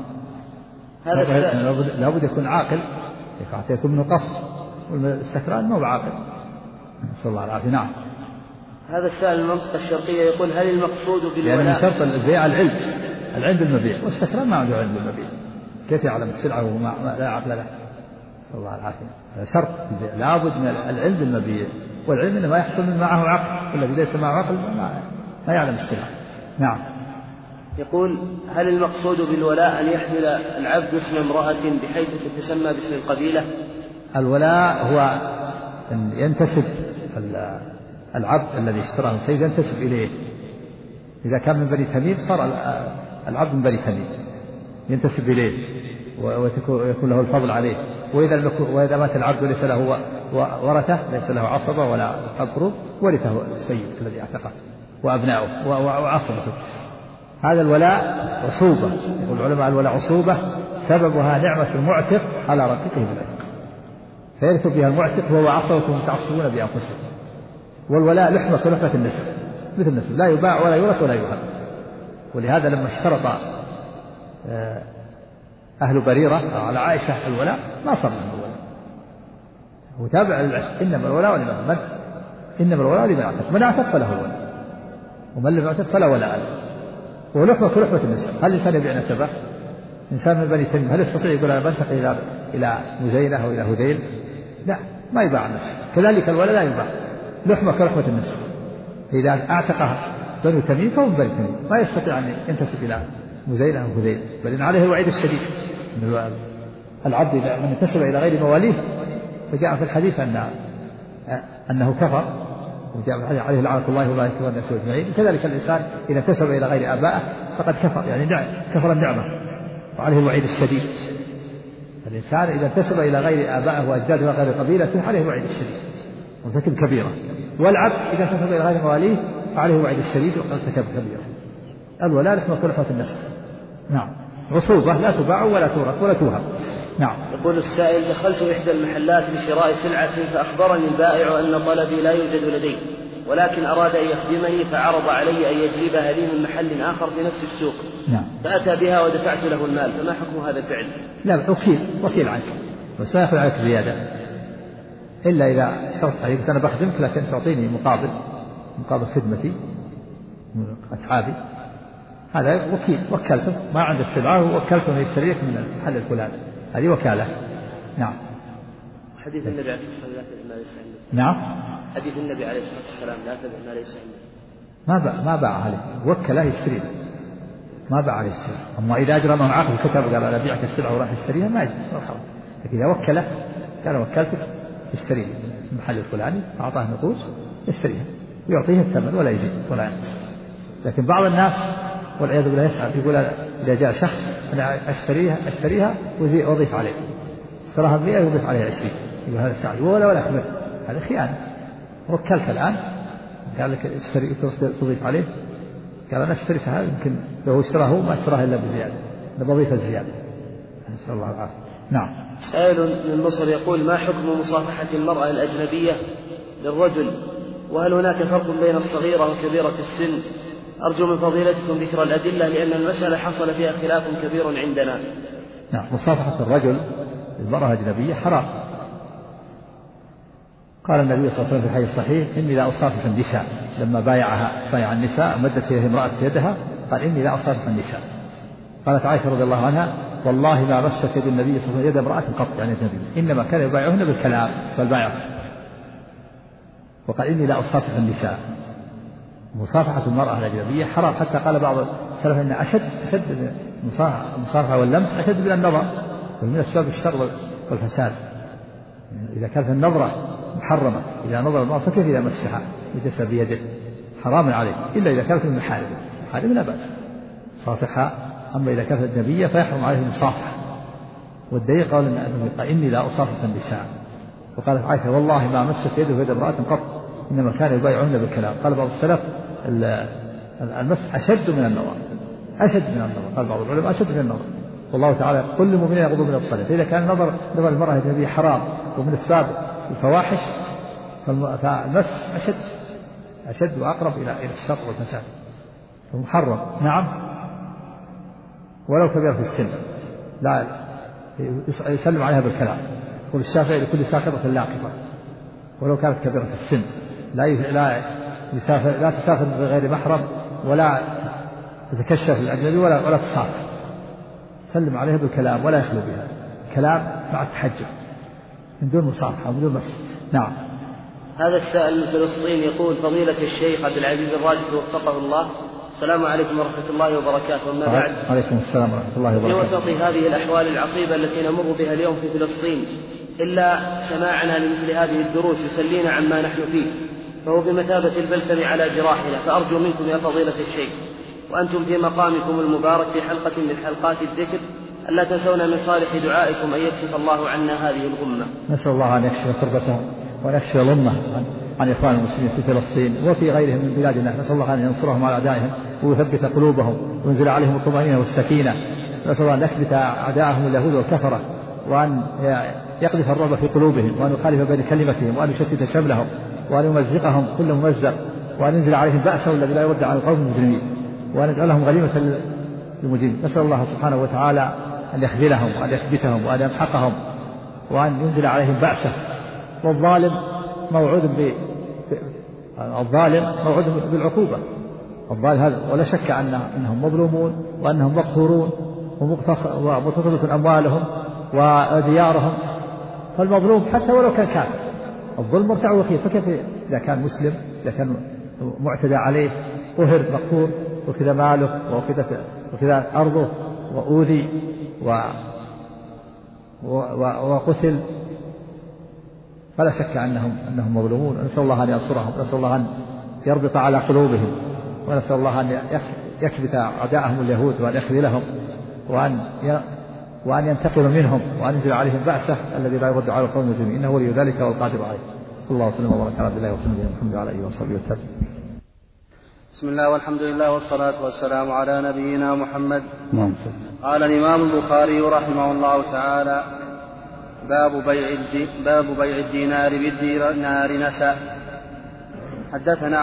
لا بد يكون عاقل، حتى يكون منه قصد، والسكران ما هو عاقل. نسأل الله العافية. نعم. هذا السائل من المنطقة الشرقية يقول هل المقصود بالولاء؟ يعني من شرط البيع العلم بالمبيع، والسكران ما عنده علم بالمبيع، كيف يعلم السلعة وهو لا عقل له؟ نسأل الله العافية. شرط البيع لابد من العلم بالمبيع، والعلم إنما يحصل من معه عقل، والذي ليس معه عقل ما يعلم السلعة. نعم. يقول هل المقصود بالولاء أن يحمل العبد اسم امرأة بحيث تتسمى باسم القبيلة؟ الولاء هو أن ينتسب العبد الذي اشتراه شيء ينتسب إليه. إذا كان من بني تميم صار العبد من بني تميم ينتسب إليه ويكون له الفضل عليه. وإذا مات العبد وليس له ورثة، ليس له عصبة ولا أقرب، ورثه السيد الذي اعتقه وأبناؤه وعصبته. هذا الولاء عصوبة، يقول العلماء الولاء عصوبة سببها نعمة المعتق على رقيقه بالعتق، فيرث بها المعتق وهو عصبة متعصبون بأنفسهم. والولاء لحمة كلفة النسب، مثل النسب لا يباع ولا يورث ولا يوهب. ولهذا لما اشترط أهل بريرة على عائشة الولاء ما صار منه الولاء، هو تابع للعتق. إنما الولاء لمن اعتق، من اعتق فله ولاء، ومن لم يعتق فلا ولاء له. ولحمة كلفة النسب، هل الإنسان يبيع نسبه؟ إنسان من بني تميم هل يستطيع يقول أنا بنتقل إلى مزينة أو إلى هذيل؟ لا، ما يباع النسب. كذلك الولاء لا يباع، لحمة كلحمة النسب. إذا اعتقها بنو تميم فهو من بني تميم، ما يستطيع أن ينتسب إلى مزينة أو هذيل، بل إن عليه الوعيد الشديد. العبد إذا من انتسب إلى غير مواليه، فجاء في الحديث أنه كفر، وجاء في الحديث عليه لعنة الله والملائكة والناس أجمعين. كذلك الإنسان إذا انتسب إلى غير آبائه فقد كفر، يعني كفر النعمة وعليه الوعيد الشديد. الإنسان إذا انتسب إلى غير آبائه وأجداده وغير قبيلته عليه الوعيد الشديد وارتكب كبيرة، والعبد إذا انتسب إلى غير مواليه فعليه الوعيد الشديد وارتكب كبيرة. الولاء لحمة كل النسب. نعم. عصوبة لا تباع ولا تورث ولا توهب. نعم. يقول السائل: دخلت إحدى المحلات لشراء سلعة فأخبرني البائع أن طلبي لا يوجد لديه، ولكن أراد أن يخدمني فعرض علي أن يجلبها لي من محل آخر في نفس السوق. نعم. فأتى بها ودفعت له المال، فما حكم هذا الفعل؟ لا، وكيل عنك، بس ما يأخذ عليك زيادة إلا إذا شرط عليك أنا بخدمك لكن تعطيني مقابل خدمتي أتعابي. هذا وكيل، وكلته ما عند السلعة ووكلته أن يشتريك من المحل الفلاني، هذه وكالة. نعم. حديث النبي عليه الصلاة والسلام: لا تبع ما ليس عندك. نعم. حديث النبي عليه الصلاة والسلام: لا تبع ما ليس عندك. ما باع عليه، وكله يشتري، ما باع عليه السلعة. أما إذا أجرى معه عقد كتب قال أنا أبيعك السلعة وراح يشتريها ما يجوز، لكن إذا وكله قال وكلتك تشتري من المحل الفلاني أعطاه نقود يشتريها ويعطيه الثمن ولا يزيد ولا ينقص. لكن بعض الناس والعياذ بالله يسعى يقول إذا جاء شخص أنا أشتريها وأضيف عليه، اشتراها 100 ويضيف عليها 20، يقول هذا سعي ولا خبر، هذا خيانة. وكلت الآن قال لك اشتري تضيف عليه، قال أنا اشتريتها يمكن لو اشتراه ما اشتراها إلا بزيادة، بضيف الزيادة. نسأل الله العافية. نعم. سائل من مصر يقول: ما حكم مصافحة المرأة الأجنبية للرجل؟ وهل هناك فرق بين الصغيرة وكبيرة السن؟ أرجو من فضيلتكم ذكر الأدلة لأن المسألة حصل فيها خلاف كبير عندنا. نعم. مصافحة الرجل للمرأة الأجنبية حرام. قال النبي صلى الله عليه وسلم في الحديث الصحيح: إني لا أصافح النساء. لما بايع النساء مدت إليه امرأة يدها قال: إني لا أصافح النساء. قالت عائشة رضي الله عنها: والله ما مست يد النبي صلى الله عليه وسلم يد امرأة قط، يعني النبي إنما كان يبايعهن بالكلام فالبايع. وقال: إني لا أصافح النساء. مصافحة المرأة الأجنبية حرام، حتى قال بعض السلف أن أشد المصافحة واللمس أشد من النظر، ومن أسباب الشر والفساد. إذا كانت النظرة محرمة، إذا نظر المرأة فكيف إذا مسها وجسها بيده؟ حرام عليه، إلا إذا كانت من محارم لا بأس صافحها. أما إذا كانت أجنبية فيحرم عليه المصافحة. والدليل قال إني لا أصافح النساء. وقالت عائشة: والله ما مست يده يد امرأة قط، إنما كان يبايعهن بالكلام. قال بعض السلف: المس أشد من النظر، قال بعض العلماء أشد من النظر. والله تعالى: قل للمؤمنين يغضوا من أبصارهم. فإذا كان نظر المرأة الأجنبية حرام ومن أسباب الفواحش فالمس أشد وأقرب إلى الشر والفساد ومحرم. نعم. ولو كبير في السن لا يسلم عليها بالكلام. يقول الشافعي: لكل ساقطة لاقطة. ولو كانت كبيرة في السن لا تسافر بغير محرم ولا تتكشف الأجنبي ولا تصافح، سلم عليها بالكلام ولا يخلو بها، كلام مع التحجب من دون مصافحة ومن دون مس. نعم. هذا السائل من فلسطين يقول: فضيلة الشيخ عبد العزيز الراجحي وفقه الله، السلام عليكم ورحمة الله وبركاته. أما بعد، عليكم السلام ورحمة الله وبركاته. في وسط هذه الأحوال العصيبة التي نمر بها اليوم في فلسطين، إلا سماعنا لمثل هذه الدروس يسلينا عما نحن فيه، فهو بمثابة البلسم على جراحنا. فأرجو منكم يا فضيلة الشيخ وأنتم في مقامكم المبارك في حلقة من حلقات الذكر ألا تنسونا من صالح دعائكم أن يكشف الله عنا هذه الغمة. نسأل الله أن يكشف كربتهم وأن يكشف الأمة عن إخوان المسلمين في فلسطين وفي غيرهم من بلادنا. نسأل الله أن ينصرهم على أعدائهم ويثبت قلوبهم وينزل عليهم الطمأنينة والسكينة. نسأل الله أن يثبت أعداءهم اليهود والكفرة، وأن يقذف الرعب في قلوبهم، وأن يخالف بين كلمتهم، وأن يشتت شملهم، وأن يمزقهم كل ممزق، وأن ينزل عليهم بأسه الذي لا يرد على القوم المجرمين، وأن يجعلهم غنيمة للمجرمين. نسأل الله سبحانه وتعالى أن يخذلهم وأن يثبتهم وأن يمحقهم وأن ينزل عليهم بأسه. والظالم موعود بالعقوبة. الظالم هذا ولا شك أنهم مظلومون وأنهم مقهورون ومغتصبة أموالهم وديارهم. فالمظلوم حتى ولو كان كافر، الظلم مرتع وخير، فكيف إذا كان مسلم، إذا كان معتدى عليه، قهر مقهور، وكذا ماله وكذا أرضه وأوذي وقتل، فلا شك أنهم مظلومون. نسأل الله أن ينصرهم، نسأل الله أن يربط على قلوبهم، ونسأل الله أن يكبت أعداءهم اليهود وأن يخذلهم وأن ينتقم منهم وأن ينزل عليهم بعثه الذي لا يرد على القوم المجرمين، إنه ولي ذلك والقادر عليه. صلى الله وسلم وبارك على عبد الله ورسوله محمد وعلى آله وصحبه وسلم. بسم الله والحمد لله والصلاة والسلام على نبينا محمد. قال الإمام البخاري رحمه الله تعالى: باب بيع الدينار بالدينار نساء. حدثنا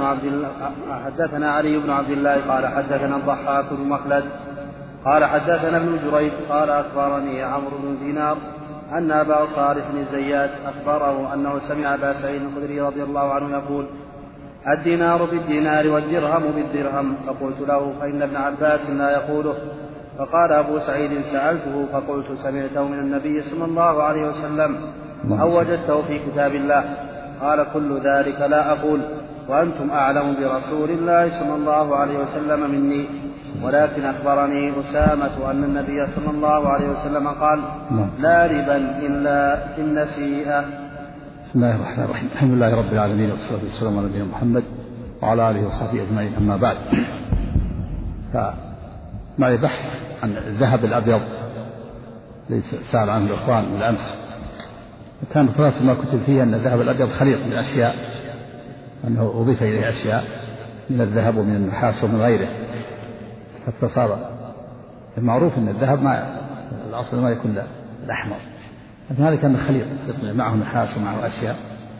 علي بن عبد الله قال حدثنا الضحاك بن مخلد قال حدثنا ابن جريج قال أخبرني عمرو بن دينار أن أبا صالح الزيات أخبره أنه سمع أبا سعيد الخدري رضي الله عنه يقول: الدينار بالدينار والدرهم بالدرهم. فقلت له: فإن ابن عباس لا يقوله. فقال أبو سعيد: سألته فقلت: سمعته من النبي صلى الله عليه وسلم أو وجدته في كتاب الله؟ قال: كل ذلك لا أقول، وأنتم أعلم برسول الله صلى الله عليه وسلم مني، ولكن أخبرني أسامة أن النبي صلى الله عليه وسلم قال: لا ربا إلا في النسيئة. بسم الله الرحمن الرحيم. الحمد لله رب العالمين والصلاة والسلام على نبينا محمد وعلى آله وصحبه أجمعين. أما بعد، فمعي بحث عن الذهب الأبيض الذي سأل عنه الإخوان بالأمس. كان خلاصة ما كتب فيه أن الذهب الأبيض خليط من الأشياء، أنه أضيف إليه أشياء من الذهب ومن النحاس ومن غيره، حتى صار المعروف أن الذهب ما الأصل ما يكون الأحمر، لكن هذا كان خليط معه نحاس ومعه أشياء،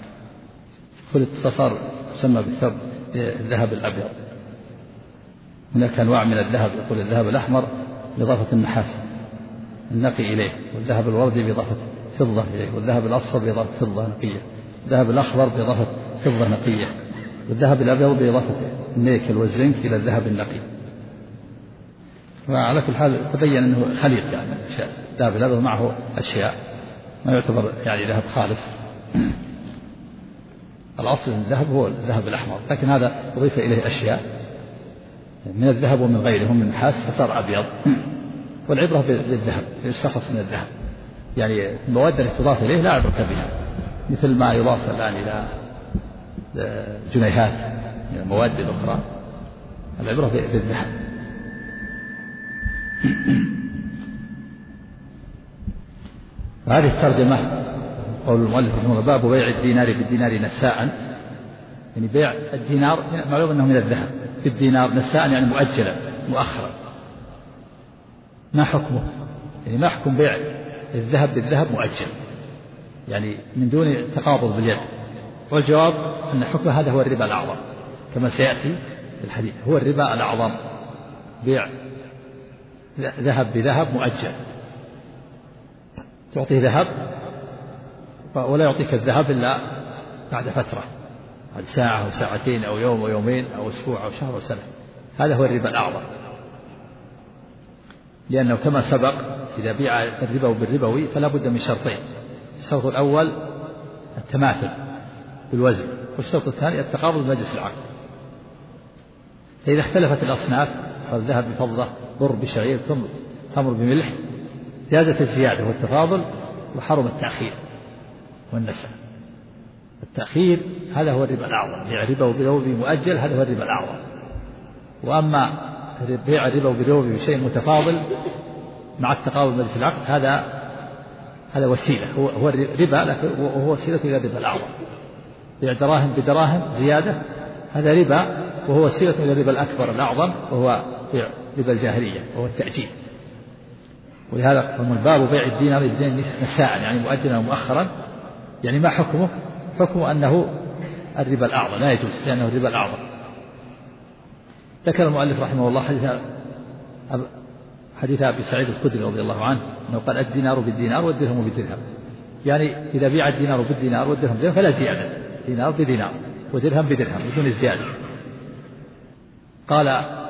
فصار يسمى بالذهب الأبيض. هناك أنواع من الذهب، يقول الذهب الأحمر بإضافة النحاس النقي إليه، والذهب الوردي بإضافة فضة إليه، والذهب الأصفر بإضافة فضة نقية، الذهب الأخضر بإضافة فضة نقية، والذهب الأبيض بإضافة النيكل والزنك إلى الذهب النقي. وعلى كل حال تبين أنه خليط، يعني الذهب الأبيض معه أشياء ما يعتبر يعني ذهب خالص. الأصل الذهب هو الذهب الأحمر، لكن هذا أضيف إليه أشياء من الذهب ومن غيره من النحاس فصار أبيض. والعبرة بالذهب يستخلص من الذهب، يعني المواد التي تضاف إليه لا عبرة بها، مثل ما يضاف الآن إلى جنيهات من المواد الأخرى، العبرة بالذهب. هذه الترجمة قول المؤلف رحمه الله: باب بيع الدينار بالدينار نساء، يعني بيع الدينار معلوم أنه من الذهب، بالدينار نساء يعني مؤجلا مؤخرا. ما حكمه؟ يعني ما حكم بيع الذهب بالذهب مؤجل، يعني من دون تقابض باليد؟ والجواب أن حكم هذا هو الربا الأعظم، كما سيأتي في الحديث، هو الربا الأعظم، بيع ذهب بذهب مؤجل، تعطيه ذهب ولا يعطيك الذهب إلا بعد فترة، بعد ساعة أو ساعتين أو يوم ويومين أو أسبوع أو شهر أو سنة. هذا هو الربا الأعظم، لأنه كما سبق إذا بيع الربا بالربوي فلا بد من شرطين: الشرط الأول التماثل بالوزن، والشرط الثاني التقابض بمجلس العقد. فإذا اختلفت الأصناف، صار الذهب بفضة، بر بشعير، تمر بملح، جازت الزيادة والتفاضل وحرم التأخير والنسأ. التأخير هذا هو الربا الأعظم، بيع الربا بالربوي مؤجل هذا هو الربا الأعظم. وأما بيع الربا بالربوي بشيء متفاضل مع التقابل مجلس العقد هذا وسيلة، هو الربا لكن وهو وسيلة إلى الربا الأعظم. بيع دراهم بدراهم زيادة هذا ربا، وهو وسيلة إلى الربا الأكبر الأعظم، وهو بيع ربا الجاهلية وهو التأجيل. ولهذا هم الباب بيع الدينار بالدينار نساء، يعني مؤجلا ومؤخرا. يعني ما حكمه؟ حكمه أنه الربا الأعظم، لا يجوز لأنه الربا الأعظم. ذكر المؤلف رحمه الله حديث أبي سعيد الخدري رضي الله عنه أنه قال: الدينار بالدينار والدرهم بالدرهم. يعني إذا بيع الدينار بالدينار والدرهم بالدرهم فلا زيادة، دينار بدينار ودرهم بدرهم بدون الزيادة. قال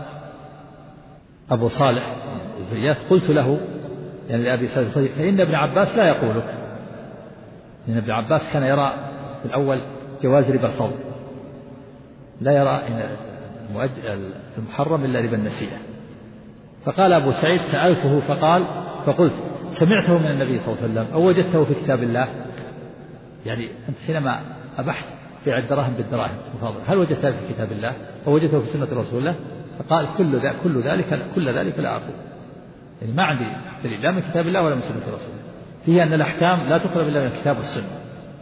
أبو صالح الزيات: قلت له يعني لأبي سعيد الخدري: فإن ابن عباس لا يقوله، لأن ابن عباس كان يرى في الأول جواز ربا الفضل، لا يرى إن المحرم إلا ربا النسيئة. فقال أبو سعيد: سألته فقلت: سمعته من النبي صلى الله عليه وسلم أو وجدته في كتاب الله؟ يعني أنت حينما أبحت بيع الدراهم بالدراهم مفاضلة، هل وجدته في كتاب الله أو وجدته في سنة رسول الله؟ فقال كل ذلك لا أقول، يعني ما عندي دليل لا من كتاب الله ولا من سنة رسوله فيه أن الأحكام لا تقرب إلا من الكتاب والسنة.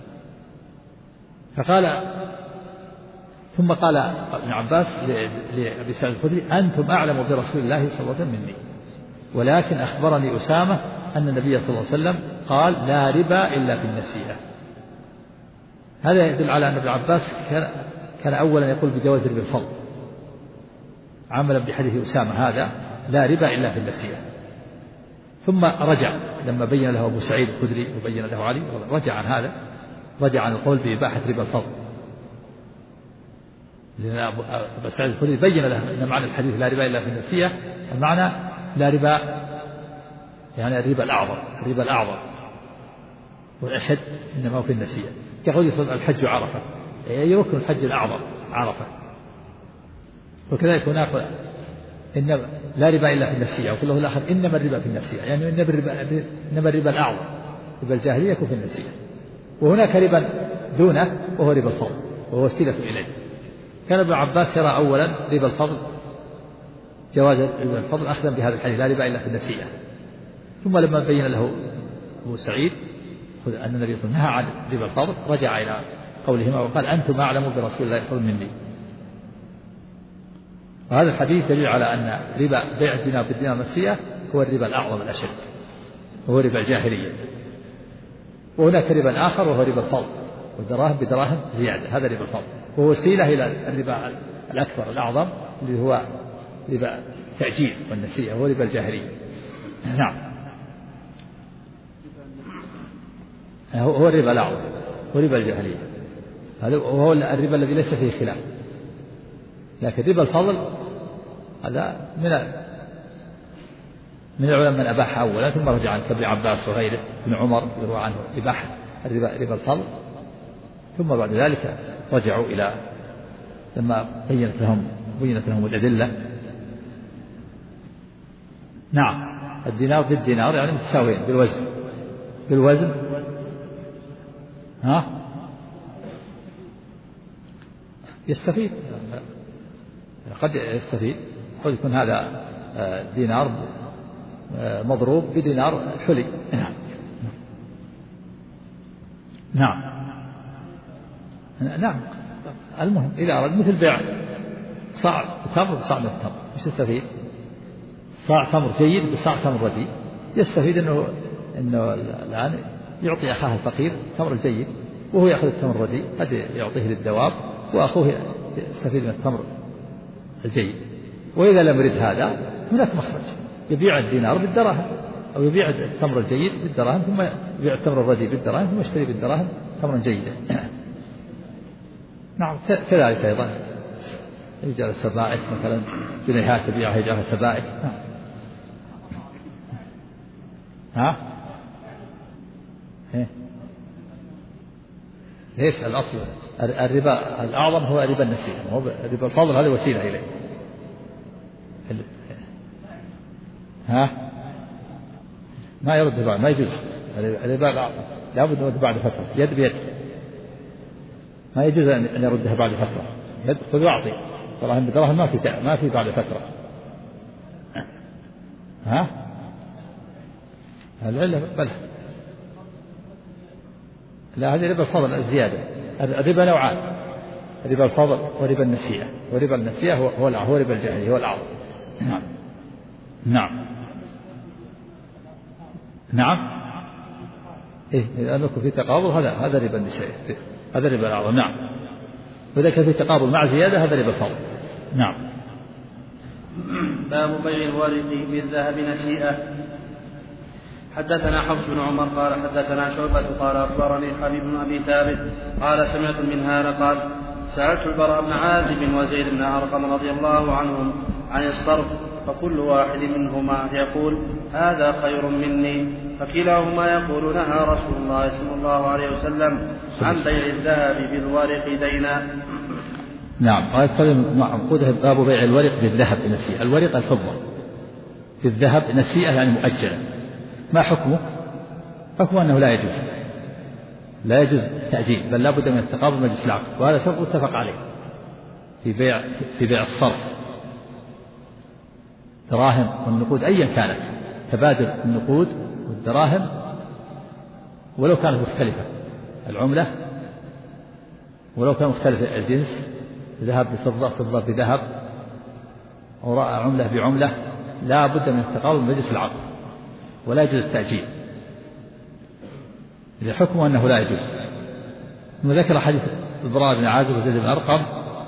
فقال ثم قال ابن عباس لأبي سعيد الخدري: أنتم أعلم برسول الله صلى الله عليه وسلم مني، ولكن أخبرني أسامة أن النبي صلى الله عليه وسلم قال: لا ربا إلا في النسيئة. هذا يدل على أن ابن عباس كان أولا يقول بجواز ربا الفضل عملا بحديث أسامة هذا: لا ربا إلا في النسيئة. ثم رجع لما بين له أبو سعيد الخدري وبين له علي، رجع عن هذا، رجع عن القول بإباحة ربا الفضل، لأن أبو سعيد الخدري بين له أن معنى الحديث لا ربا إلا في النسيئة المعنى لا ربا يعني الربا الأعظم والأشد إنما هو في النسيئة. كقول الحج عرفة، أي ركن الحج الأعظم عرفة. وكذلك هناك إنما لا ربا إلا في النسيئة، وفي الآخر إنما الربا في النسيئة، يعني إنما الربا الأعظم ربا الجاهلية يكون في النسيئة. وهناك ربا دونه وهو ربا الفضل وهو وسيلة إليه. كان ابن عباس يرى أولا ربا الفضل جواز ربا الفضل أخذا بهذا الحديث لا ربا إلا في النسيئة. ثم لما بين له أبو سعيد أن النبي صلى الله عليه وسلم نهى عن ربا الفضل رجع إلى قولهما وقال: أنتم أعلم برسول الله صلى الله عليه وسلم مني. وهذا الحديث دليل على أن ربا بيع الدينار بالدينار النسيئة هو الربا الأعظم الأشد، وهو ربا الجاهلية. وهناك ربا آخر وهو ربا الفضل، والدراهم بدراهم زيادة، هذا ربا الفضل، وهو وسيلة إلى الربا الأكبر الأعظم اللي هو ربا التأجيل والنسيئة، وهو ربا الجاهلية. نعم، هو الربا الأعظم، هو ربا الجاهلية، هذا وهو الربا الذي ليس فيه خلاف. لكن ربا الفضل هذا من العلماء من أباح أولا، ثم رجع عن ابن عباس وغيره ابن عمر يروى عنه إباحة ربا الفضل، ثم بعد ذلك رجعوا إلى لما بينت لهم الأدلة. نعم، الدينار بالدينار يعني متساويين بالوزن يستفيد، قد يستفيد، قد يكون هذا دينار مضروب بدينار حلي. نعم. المهم إذا أراد مثل بيع صاع تمر وصاع من التمر، مش يستفيد؟ صاع تمر جيد بصاع تمر رديء، يستفيد إنه الآن يعطي أخاه الفقير التمر الجيد وهو يأخذ التمر الرديء، قد يعطيه للدواب وأخوه يستفيد من التمر الجيد. وإذا لم يرد هذا هناك مخرج، يبيع الدينار بالدراهم أو يبيع التمر الجيد بالدراهم ثم يبيع التمر الرديء بالدراهم ثم يشتري بالدراهم تمرا جيدا. نعم، كذلك أيضا يجعل السبائك مثلا جنيهات يبيعها يجعلها سبائك. ليش الأصل الربا الأعظم هو ربا النسيئة، هو ربا الفضل هذه وسيلة إليه. ما يرد بعد، ما يجوز الربا الأعظم، لا بد يرد بعد فترة يد بيد، ما يجوز أن يردها بعد فترة، يدخل ويعطي دراهم بدراهم، ما في بعد فترة. العلة بل لا، هذه ربا الفضل الزيادة. الربا نوعان، ربا الفضل وربا النسيئة، وربا النسيئة هو ربا الجاهلية، هو الأعظم. نعم. إذا أنكم في تقابل هذا ربا النسيئة، هذا ربا الأعظم. نعم. وإذا كان في تقابل مع زيادة هذا ربا الفضل. نعم. باب بيع الورق بالذهب نسيئة. حدثنا حفص بن عمر قال حدثنا شعبة قال أخبرني حبيب بن أبي ثابت قال سمعت منهال قال سألت البراء بن عازب وزيد بن أرقم رضي الله عنهم عن الصرف، فكل واحد منهما يقول هذا خير مني، فكلاهما يقول نهى رسول الله صلى الله عليه وسلم عن بيع الذهب بالورق دينا. نعم. ويتكلم باب بيع الورق بالذهب نسيئة. الورق الفضة، بالذهب نسيئة يعني مؤجلة. ما حكمه؟ حكمه أنه لا يجوز تأجيل، بل لا بد من التقابل مجلس العقد، وهذا شرط متفق عليه في بيع الصرف. الدراهم والنقود أيا كانت، تبادل النقود والدراهم ولو كانت مختلفة العملة، ولو كان مختلف الجنس، ذهب بفضة، فضة بذهب، أو عملة بعملة، لا بد من التقابل بمجلس العقد، ولا يجوز التأجيل، إذا حكمه أنه لا يجوز. ثم ذكر حديث البراء بن عازب وزيد بن أرقم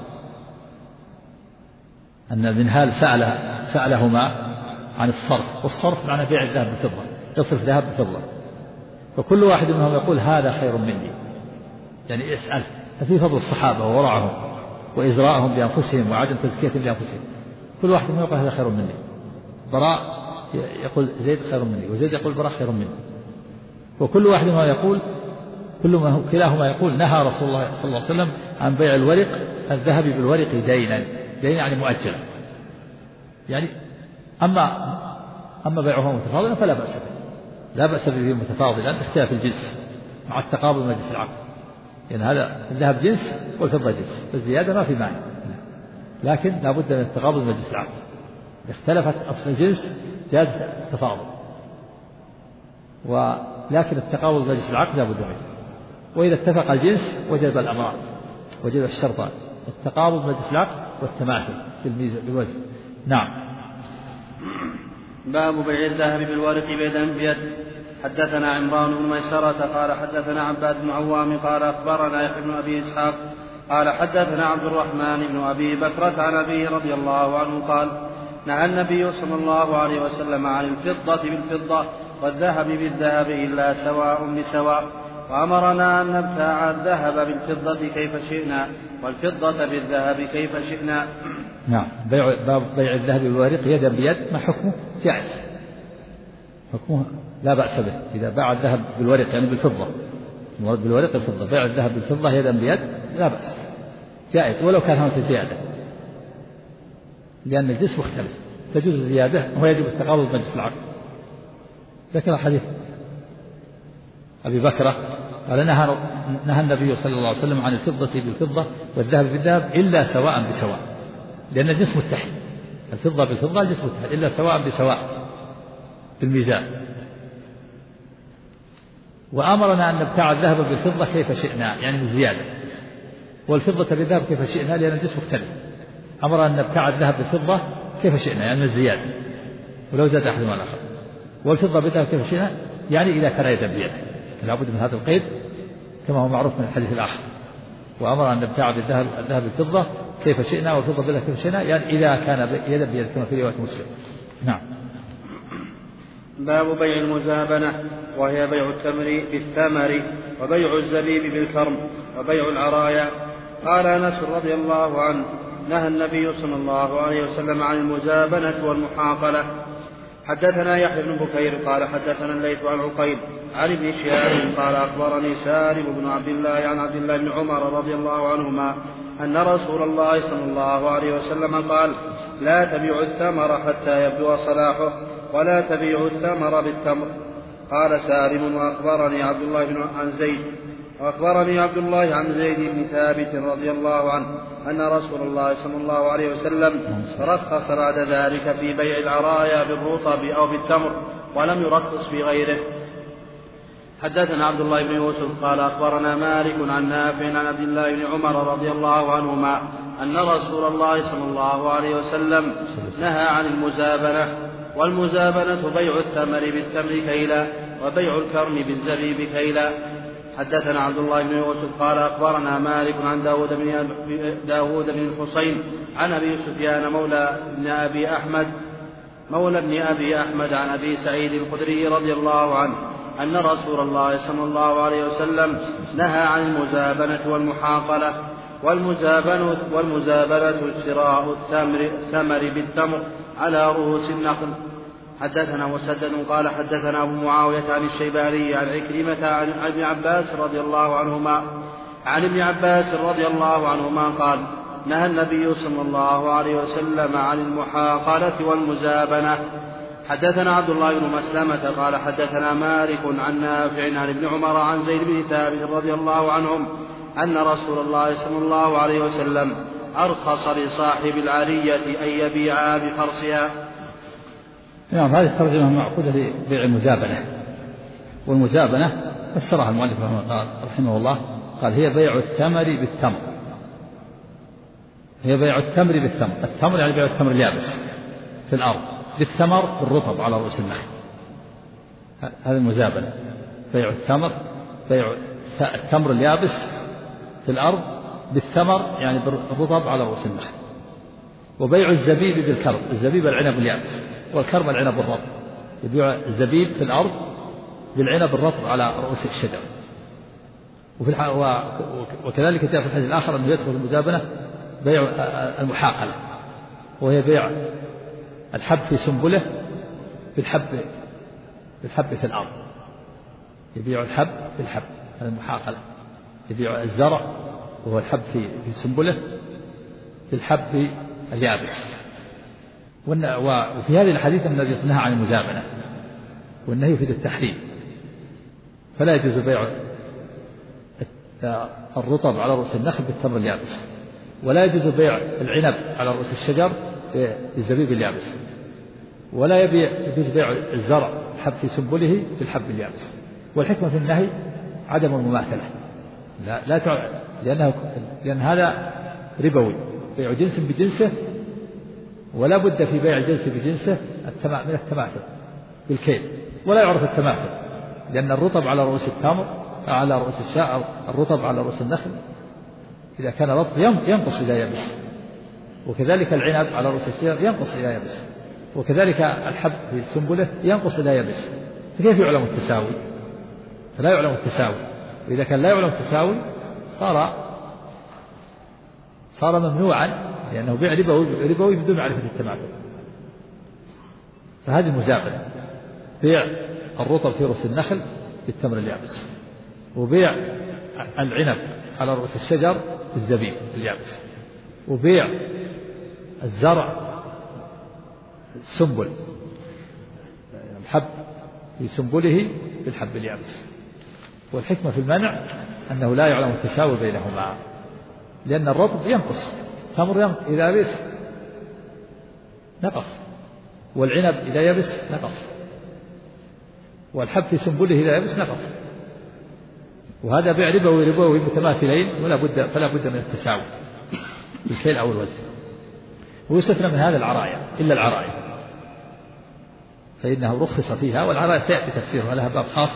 أن منهال سألهما عن الصرف، والصرف معنى بيع الذهب بالفضة، يصرف ذهب بفضة، فكل واحد منهم يقول هذا خير مني، يعني يسأل ففي فضل الصحابة وورعهم وإزراءهم بأنفسهم وعدم تزكيتهم لأنفسهم، كل واحد منهم يقول هذا خير مني، براء يقول زيد خير مني، وزيد يقول براء خير مني، وكل واحد منهم يقول كلاهما يقول نهى رسول الله صلى الله عليه وسلم عن بيع الورق الذهب بالورق دينا يعني مؤجلا، يعني أما بيعهما متفاضلا فلا بأس به، لا بأس به متفاضلا اختلاف الجنس مع التقابل مجلس العقد، يعني هذا الذهب جنس والفضة جنس، الزيادة ما في معنى، لكن لا بد من التقابل مجلس العقد، اختلفت أصل الجنس جاز التفاضل، ولكن التقابل مجلس العقد لا بد منه، وإذا اتفق الجنس وجب الأمران، وجب الشرطان، التقابل مجلس العقد والتماثل بالوزن. نعم. باب بيع الذهب بالورق يدا بيد. حدثنا عمران بن ميسرة قال حدثنا عباد بن عوام قال أخبرنا يحيى بن أبي إسحاق قال حدثنا عبد الرحمن بن أبي بكرة عن أبيه رضي الله عنه قال نهى النبي صلى الله عليه وسلم عن الفضة بالفضة والذهب بالذهب إلا سواء بسواء، وأمرنا أن نبتاع الذهب بالفضة كيف شئنا والفضة بالذهب كيف شئنا. نعم. باب بيع الذهب بالورق يدا بيد، ما حكمه؟ جائز، حكمه لا بأس به إذا باع الذهب بالورق يعني بالفضة، بالورق الفضة، بيع الذهب بالفضة يدا بيد لا بأس، جائز ولو كان هناك زيادة، لأن الجنس مختلف تجوز الزيادة ويجب التقابل بمجلس العقد. ذكر حديث أبي بكرة قال نهى النبي صلى الله عليه وسلم عن الفضة بالفضة والذهب بالذهب إلا سواء بسواء، لأن الجنس متحد، الفضة بالفضة الجنس متحد، إلا سواء بسواء بالميزان. وأمرنا أن نبتاع الذهب بالفضة كيف شئنا يعني بالزيادة، والفضة بالذهب كيف شئنا لأن الجنس مختلف، أمرنا أن نبتاع الذهب بالفضة كيف شئنا يعني بالزيادة ولو زاد أحدهما الآخر، والفضة بالذهب كيف شئنا يعني إذا كان يدا بيد، لابد من هذا القيد كما هو معروف من الحديث الآخر، وأمر أن نبتاع الذهب بالفضة كيف شئنا والفضة بالذهب كيف شئنا يعني إذا كان يدا بيد كما في رواية مسلم. نعم. باب بيع المزابنة وهي بيع التمر بالثمر وبيع الزبيب بالكرم وبيع العرايا. قال أنس رضي الله عنه نهى النبي صلى الله عليه وسلم عن المزابنة والمحاقلة. حدثنا يحيى بن بكير قال حدثنا الليث عن عقيل عن ابن شهاب قال أخبرني سالم بن عبد الله عن عبد الله بن عمر رضي الله عنهما أن رسول الله صلى الله عليه وسلم قال لا تبيع الثمر حتى يبدو صلاحه ولا تبيع الثمر بالتمر. قال سالم وأخبرني عبد الله عن زيد بن ثابت رضي الله عنه أن رسول الله صلى الله عليه وسلم رخص بعد ذلك في بيع العرايا بالرطب أو بالتمر ولم يرخص في غيره. حدثنا عبد الله بن يوسف قال أخبرنا مالك عن نافع عن عبد الله بن عمر رضي الله عنهما أن رسول الله صلى الله عليه وسلم نهى عن المزابنة، والمزابنة بيع الثمر بالتمر كيلا وبيع الكرم بالزبيب كيلا. حدثنا عبد الله بن يوسف قال أخبرنا مالك عن داود بن الحصين عن أبي سفيان مولى ابن أبي أحمد عن أبي سعيد الخدري رضي الله عنه أن رسول الله صلى الله عليه وسلم نهى عن المزابنة والمحاقلة. والمزابنة شراء الثمر بالتمر على رؤوس النخل. حدثنا مسدد قال حدثنا أبو معاوية عن الشيباني عن عكرمة عن ابن عباس رضي الله عنهما قال نهى النبي صلى الله عليه وسلم عن المحاقلة والمزابنة. حدثنا عبد الله بن مسلمة قال حدثنا مالك عن نافع عن ابن عمر عن زيد بن ثابت رضي الله عنهم أن رسول الله صلى الله عليه وسلم أرخص لصاحب العرية أن يبيعها بفرسها. نعم. هذه الترجمة مأخوذة لبيع المزابنة، والمزابنة فسرها المؤلف رحمه الله قال هي بيع الثمر بالتمر. هي بيع التمر بالتمر. التمر يعني بيع التمر اليابس في الأرض بالثمر بالرطب على رؤوس النخل. هذه المزابنة. بيع الثمر، بيع التمر اليابس في الأرض بالثمر يعني بالرطب على رؤوس النخل. وبيع الزبيب بالكرم. الزبيب العنب اليابس، والكرم العنب الرطب. يبيع الزبيب في الأرض بالعنب الرطب على رؤوس الشجر. وكذلك جاء في الحديث الآخر أنه يدخل المزابنة بيع المحاقلة، وهي بيع الحب في سنبله بالحب في الأرض. يبيع الحب بالحب، هذا المحاقلة. يبيع الزرع وهو الحب في سنبله بالحب اليابس. وفي هذه الحديث الذي نهى عن المزابنة، والنهي يفيد التحريم، فلا يجوز بيع الرطب على رؤوس النخل بالتمر اليابس، ولا يجوز بيع العنب على رؤوس الشجر بالزبيب اليابس، ولا يجوز بيع الزرع الحب في سنبله بالحب اليابس. والحكمة في النهي عدم المماثلة، لأن هذا ربوي، بيع جنس بجنسه، ولا بد في بيع الجنس بجنسه من التماثل بالكيل، ولا يعرف التماثل، لأن الرطب على رؤوس التمر على رؤوس الشاء، الرطب على رؤوس النخل إذا كان رطب ينقص إلى يبس، وكذلك العنب على رؤوس الشجر ينقص إلى يبس، وكذلك الحب في سنبله ينقص إلى يبس. فكيف يعلم التساوي؟ فلا يعلم التساوي. وإذا كان لا يعلم التساوي صار ممنوعا، لأنه بيع ربوي بدون معرفة التماثل. فهذه المزابنة، بيع الرطب في رؤوس النخل بالتمر اليابس، وبيع العنب على رؤوس الشجر بالزبيب اليابس، وبيع الزرع السنبل الحب في سنبله بالحب اليابس. والحكمة في المنع أنه لا يعلم التساوي بينهما، لأن الرطب ينقص، التمر إذا يبس نقص، والعنب إذا يبس نقص، والحب في سنبله إذا يبس نقص. وهذا بيع ربوي متماثلين، فلا بد من التساوي بالكيل أو الوزن. ويستثنى من هذا العرايا إلا العرايا، فإنه رخص فيها، والعرايا سيأتي تفسيرها، لها باب خاص،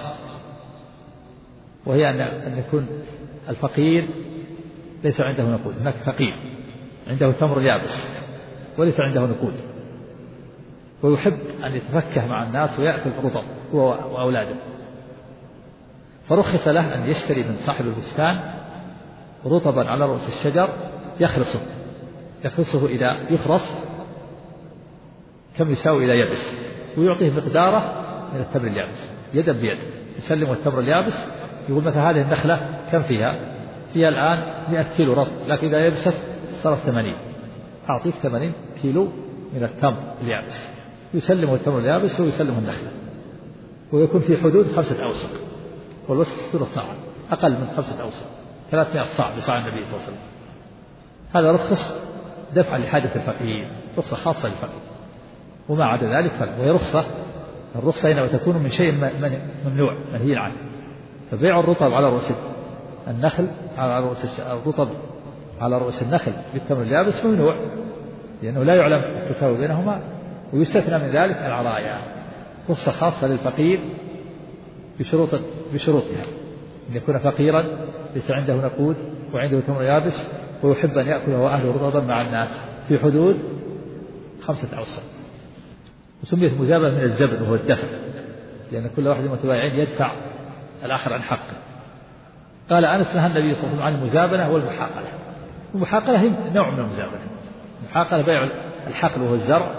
وهي أن يكون الفقير ليس عنده نقود. هناك فقير عنده تمر يابس وليس عنده نقود، ويحب أن يتفكه مع الناس ويأكل رطب هو وأولاده، فرخص له أن يشتري من صاحب البستان رطبا على رؤوس الشجر يخرصه إذا يخرص كم يساوي إلى يبس، ويعطيه مقداره من التمر اليابس يدا بيد. يسلم التمر اليابس، يقول مثلا هذه النخلة كم فيها الآن 100 كيلو رطب، لكن إذا يبست صارت 80، أعطيك 80 كيلو من التمر اليابس. يسلمه التمر اليابس ويسلمه النخلة، ويكون في حدود 5 أوسق، والوسق 60 صاعا، أقل من 5 أوسق 300 صاع بصاع النبي صلى الله عليه وسلم. هذا رخص دفعا لحاجة الفقير، رخصة خاصة للفقير، وما عدا ذلك فلا. وهي الرخصة هنا وتكون من شيء ممنوع منهي عنه. فبيع الرطب على رؤوس النخل الرطب على رؤوس النخل بالتمر اليابس ممنوع، لأنه لا يعلم التساوي بينهما. ويستثنى من ذلك العرايا، رخصة خاصة للفقير بشروطها، أن يكون فقيرا ليس عنده نقود وعنده تمر يابس، ويحب أن يأكل هو أهله رطبا مع الناس في حدود 5 أوسق. وسميت مزابنة من الزبن وهو الدفع، لأن كل واحد من المتبايعين يدفع الآخر عن حقه. قال أنس نهى النبي صلى الله عليه وسلم عن المزابنة والمحاقلة. المحاقلة هي نوع من المزابنة. المحاقلة بيع الحقل وهو الزرع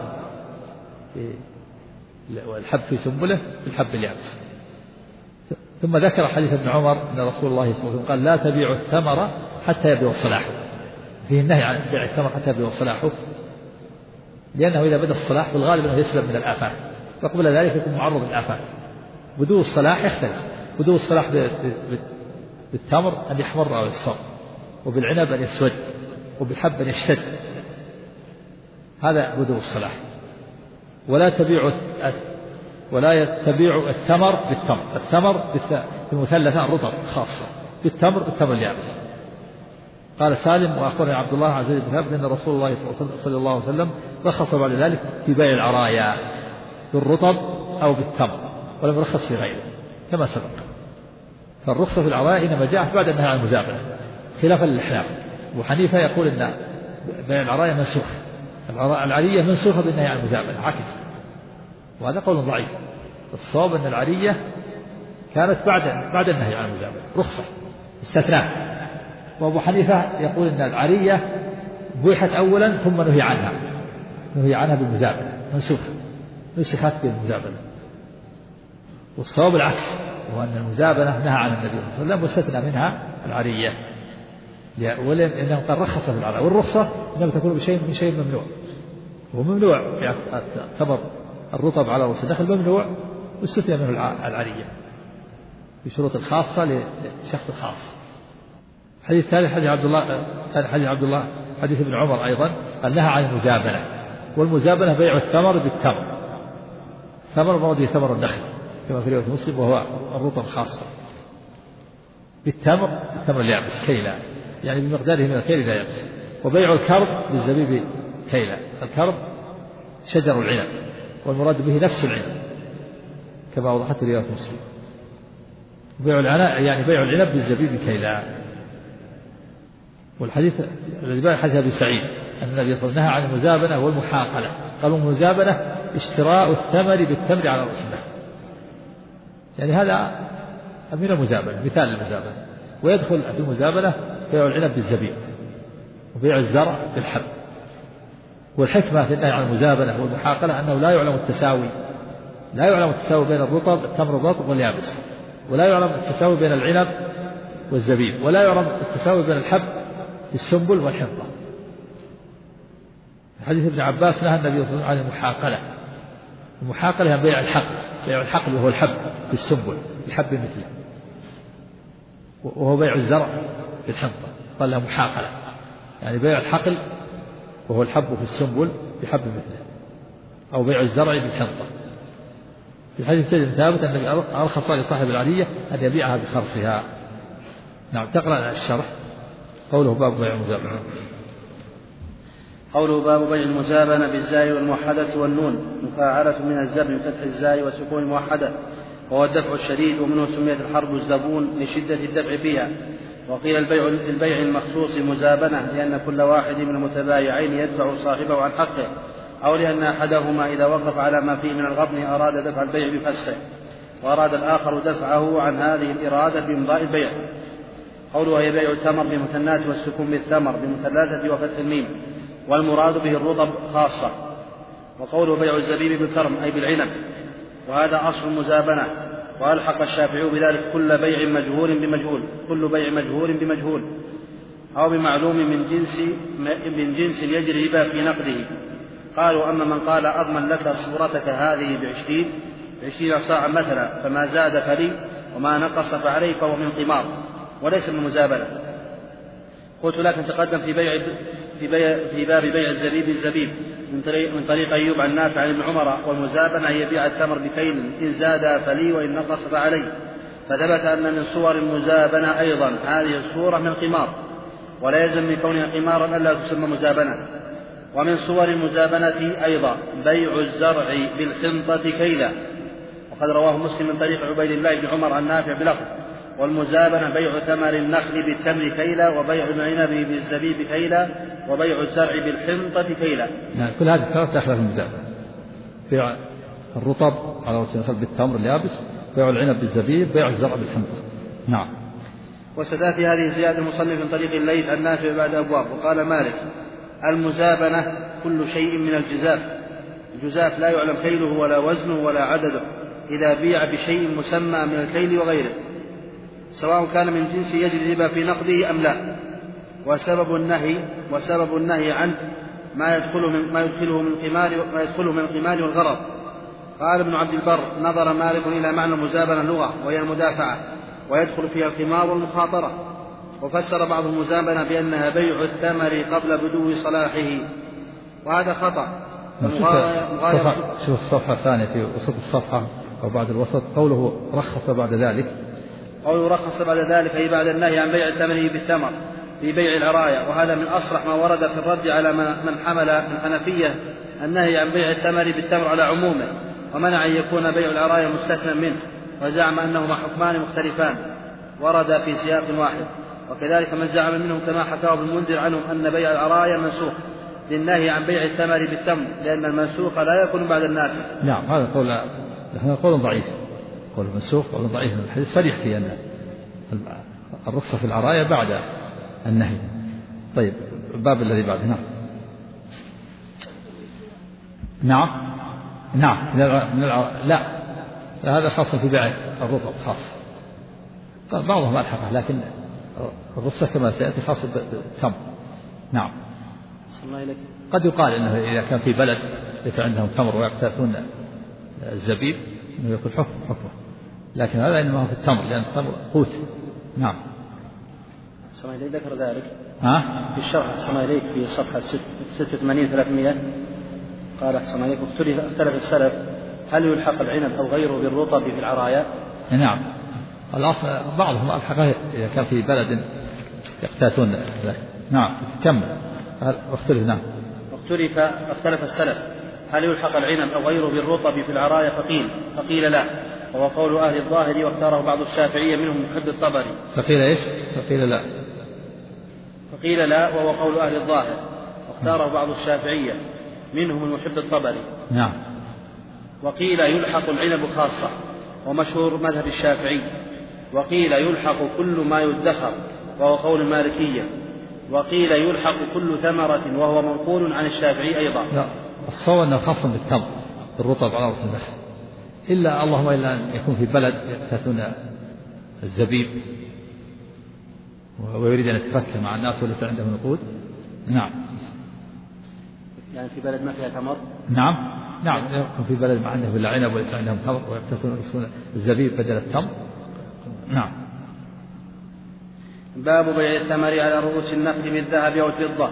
والحب في سنبله بالحب اليابس. ثم ذكر حديث ابن عمر أن رسول الله صلى الله عليه وسلم قال لا تبيعوا الثمر حتى يبدو صلاحه. فيه النهي عن بيع الثمر حتى يبدو صلاحه، لأنه إذا بدأ الصلاح بالغالب أنه يسلم من الآفات، وقبل ذلك يكون معرض للآفات. بدو الصلاح يختلف، بدو الصلاح بالتمر أن يحمر أو يصفر، وبالعنب أن يسود، وبالحب أن يشتد، هذا بدو الصلاح. ولا تبيع التمر بالتمر، التمر بالمثلثة الرطب خاصة، بالتمر اليابس. قال سالم وأخبرني عبد الله عن زيد بن ثابت أن رسول الله صلى الله عليه وسلم رخص بعد ذلك في بيع العرايا بالرطب أو بالتمر، ولم يرخص في غيره كما سبق. فالرخصة في العرايا إنما جاءت بعد النهي عن المزابنة خلافا للأحناف. أبو حنيفة يقول أن بيع العرايا منسوخ، العرية منسوخة بالنهي عن المزابنة عكس، وهذا قول ضعيف. الصواب أن العرية كانت بعد النهي عن المزابنة رخصة استثناء. وأبو حنيفة يقول أن العرية بوحت أولا ثم نهي عنها بالمزابنة، نسخت بالمزابنة. والصواب العكس، وهو أن المزابنة نهى عن النبي صلى الله عليه وسلم واستثنى منها العرية، لأنه قد رخص في العراية، والرخصة إنما تكون من شيء ممنوع، وممنوع التمر الرطب على رؤوس النخل ممنوع واستثنى منه العرية بشروط الخاصة لشخص خاص. حديث الثالث حديث عبد الله حديث ابن عمر أيضا قال نهى عن المزابنة، والمزابنة بيع الثمر بالتمر، ثمر مرضي ثمر النخل كما في رواية مسلم، وهو الرطب خاصة، التمر اليابس كيلا، يعني بمقداره من الكيل لا يبس. وبيع الكرب بالزبيب كيلا، الكرب شجر العنب والمراد به نفس العنب كما وضحت رواية مسلم. بيع العنب يعني بيع العنب بالزبيب كيلا. والحديث الذي بعد حديث أبي سعيد أن النبي صلى الله عليه وسلم نهى عن المزابنة والمحاقلة، قالوا المزابنة اشتراء الثمر بالتمر على رأس النخل، يعني هذا من المزابنة، مثال المزابنة. ويدخل في المزابنة بيع العنب بالزبيب وبيع الزرع بالحب. والحكمة في النهي عن المزابنة والمحاقلة أنه لا يعلم التساوي بين التمر الرطب واليابس، ولا يعلم التساوي بين العنب والزبيب، ولا يعلم التساوي بين الحب السنبل والحنطة. حديث ابن عباس نهى النبي صلى الله عليه وسلم عن المحاقلة هي بيع الحقل وهو الحب بالسنبل بحب مثله، وهو بيع الزرع بالحنطة، قال له محاقلة يعني بيع الحقل وهو الحب في السنبل بحب مثله، أو بيع الزرع بالحنطة. في حديث سيد ثابت أن أرخص لصاحب العرية أن يبيعها بخرصها. نعم. تقرأ الشرح. قوله باب بيع المزابنة. قوله باب بيع المزابنة بالزاي والموحدة والنون مفاعلة من الزبن فتح الزاي وسكون الموحدة، وهو الدفع الشديد، ومنه سميت الحرب الزبون لشدة الدفع فيها. وقيل البيع المخصوص مزابنة لأن كل واحد من المتبايعين يدفع صاحبه عن حقه، أو لأن أحدهما إذا وقف على ما فيه من الغبن أراد دفع البيع بفسخه، وأراد الآخر دفعه عن هذه الإرادة بإمضاء البيع. قوله هي بيع التمر بمثنات والسكون بالثمر بمثلثة وفتح الميم، والمراد به الرطب خاصة. وقوله بيع الزبيب بالكرم أي بالعنب، وهذا أصل المزابنة. وألحق الشافعي بذلك كل بيع مجهول بمجهول أو بمعلوم من جنس يجري ربا في نقده. قالوا أما من قال أضمن لك صورتك هذه ب20 صاعا مثلا، فما زاد فلي وما نقص فعلي، فهو من قمار وليس من مزابنة. قلت لكن تقدم في باب بيع الزبيب من طريق أيوب عن نافع عن ابن عمر، والمزابنة هي بيع التمر بكيل، إن زاد فلي وإن نقص فعلي. فثبت أن من صور المزابنة أيضا هذه الصورة من قمار، ولا يلزم من كونها قمارا ألا تسمى مزابنة. ومن صور المزابنة أيضا بيع الزرع بالحنطة كيلا، وقد رواه مسلم من طريق عبيد الله بن عمر عن نافع بلفظ: والمزابنة بيع ثمر النخل بالتمر كيلا، وبيع العنب بالزبيب كيلا، وبيع الزرع بالحنطة كيلا. يعني كل هذه الثلاث داخلة في المزابنة: بيع الرطب على رؤوس النخل بالتمر اليابس، بيع العنب بالزبيب، بيع الزرع بالحنطة. نعم. وستأتي هذه زيادة المصنف من طريق الليث عن نافع بعد أبواب. وقال مالك: المزابنة كل شيء من الجزاف لا يعلم كيله ولا وزنه ولا عدده، إذا بيع بشيء مسمى من الكيل وغيره، سواء كان من جنس يجري الربا في نقده أم لا. وسبب النهي عنه ما يدخله من القمار والغرض. قال ابن عبد البر: نظر مالك إلى معنى المزابنة لغة، وهي المدافعة، ويدخل فيها القمار والمخاطرة. وفسر بعض المزابنة بأنها بيع الثمر قبل بدو صلاحه، وهذا خطأ، شوف الصفحة الثانية في وسط الصفحة أو بعد الوسط قوله رخص بعد ذلك. قوله رخص بعد ذلك أي بعد النهي عن بيع الثمر بالتمر في بيع العرايا، وهذا من أصرح ما ورد في الرد على من حمل من حنفية النهي عن بيع الثمر بالتمر على عمومه، ومنع أن يكون بيع العرايا مستثنى منه، وزعم أنهما حكمان مختلفان ورد في سياق واحد. وكذلك من زعم منهم كما حكاه ابن المنذر عنهم أن بيع العرايا منسوخ للنهي عن بيع الثمر بالتمر، لأن المنسوخ لا يكون بعد الناس. نعم، هذا قول ضعيف، قول المنسوخ قول ضعيف. الحديث صريح في أن الرخصة في العرايا بعد النهي. طيب الباب الذي بعده. نعم لا هذا خاص في بيع الرطب خاص، بعضهم ألحقه، لكن الرخصة كما سيأتي خاصة بالتمر. نعم. قد يقال إنه إذا كان في بلد ليس عندهم تمر ويقتاتون الزبيب إنه يكون حكمه، لكن هذا إنما هو في التمر لأن التمر قوت. نعم. سمايلي ذكر ذلك في الشرح. سمايليك في صفحة 86-300 قال سمايليك اختلف السلف هل يلحق العنب أو غيره بالرطب في العرايا؟ نعم، الأصل بعضهم ألحقه إذا كان في بلد يقتاتون. نعم كمل. اختلف السلف هل يلحق العنب أو غيره بالرطب في العرايا، فقيل لا، وهو قول أهل الظاهر، واختاره بعض الشافعية منهم محب الطبري. فقيل إيش؟ فقيل لا وهو قول أهل الظاهر، واختاره بعض الشافعية منهم المحب الطبري. نعم. وقيل يلحق العنب خاصة ومشهور مذهب الشافعي، وقيل يلحق كل ما يدخر وهو قول المالكية، وقيل يلحق كل ثمرة وهو منقول عن الشافعي أيضا. لا، الصواب أنه خاص بالتمر بالرطب على رأس النخل، اللهم إلا أن يكون في بلد يقتاتون الزبيب ويريد أن يتفكر مع الناس وليس عنده نقود. نعم. يعني في بلد ما فيها تمر. نعم يكون في بلد ما عنده إلا عنب وليس عندهم تمر ويقتاتون الزبيب بدل التمر. نعم. باب بيع الثمر على رؤوس النخل بالذهب أو الفضة.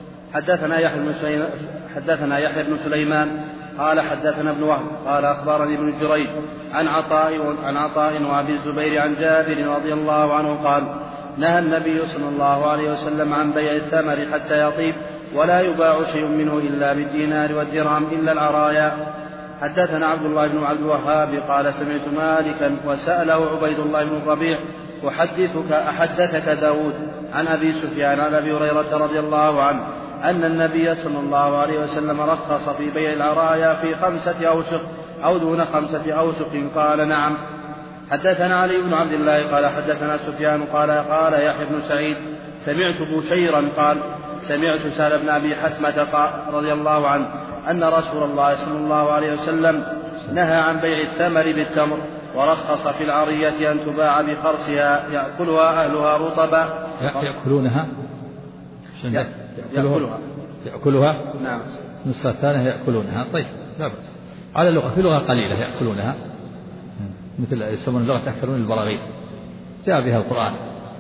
حدثنا يحيى بن سليمان قال حدثنا ابن وهب قال أخبرني ابن جريج عن عطاء وأبي الزبير عن جابر رضي الله عنه قال نهى النبي صلى الله عليه وسلم عن بيع الثمر حتى يطيب ولا يباع شيء منه إلا بالدينار والدرهم إلا العرايا. حدثنا عبد الله بن عبد الوهاب قال سمعت مالكا وسأله عبيد الله بن الربيع أحدثك داود عن أبي سفيان عن أبي هريرة رضي الله عنه أن النبي صلى الله عليه وسلم رخص في بيع العرايا في 5 أوسق أو دون 5 أوسق؟ قال نعم. حدثنا علي بن عبد الله قال حدثنا سفيان قال يحيى بن سعيد سمعت بشيرا قال سمعت سهل بن أبي حثمة رضي الله عنه أن رسول الله صلى الله عليه وسلم نهى عن بيع الثمر بالتمر ورخص في العرية أن تباع بخرصها يأكلها أهلها رطبا. يأكلها. نعم. نسخة الثانية يأكلونها. طيب لا بأس. على اللغة في لغة قليلة يأكلونها مثل يسمون اللغة تأكلون البراغيث جاء بها القرآن،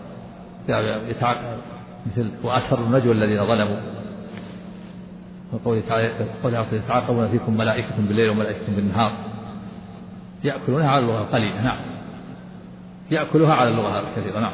مثل وأسروا النجوى الذين ظلموا، وقوله تعالى يتعاقبون فيكم ملائكة بالليل وملائكة بالنهار. يأكلونها على اللغة القليلة. نعم. يأكلها على اللغة الكثيرة. نعم.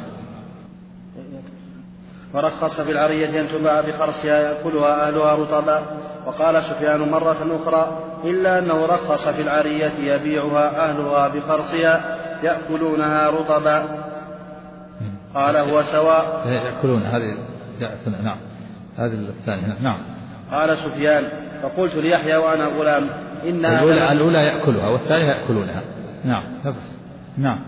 ورخص في العرية أن تباع بخرصها يأكلها أهلها رطبا. وقال سفيان مرة أخرى إلا أنه رخص في العرية يبيعها أهلها بخرصها يأكلونها رطبا. قال هو سواء. يأكلون هذه. نعم. هذه الثانية. نعم. قال سفيان فقلت ليحيى وأنا غلام إنها الأولى يأكلها والثانية يأكلونها. نعم. نعم.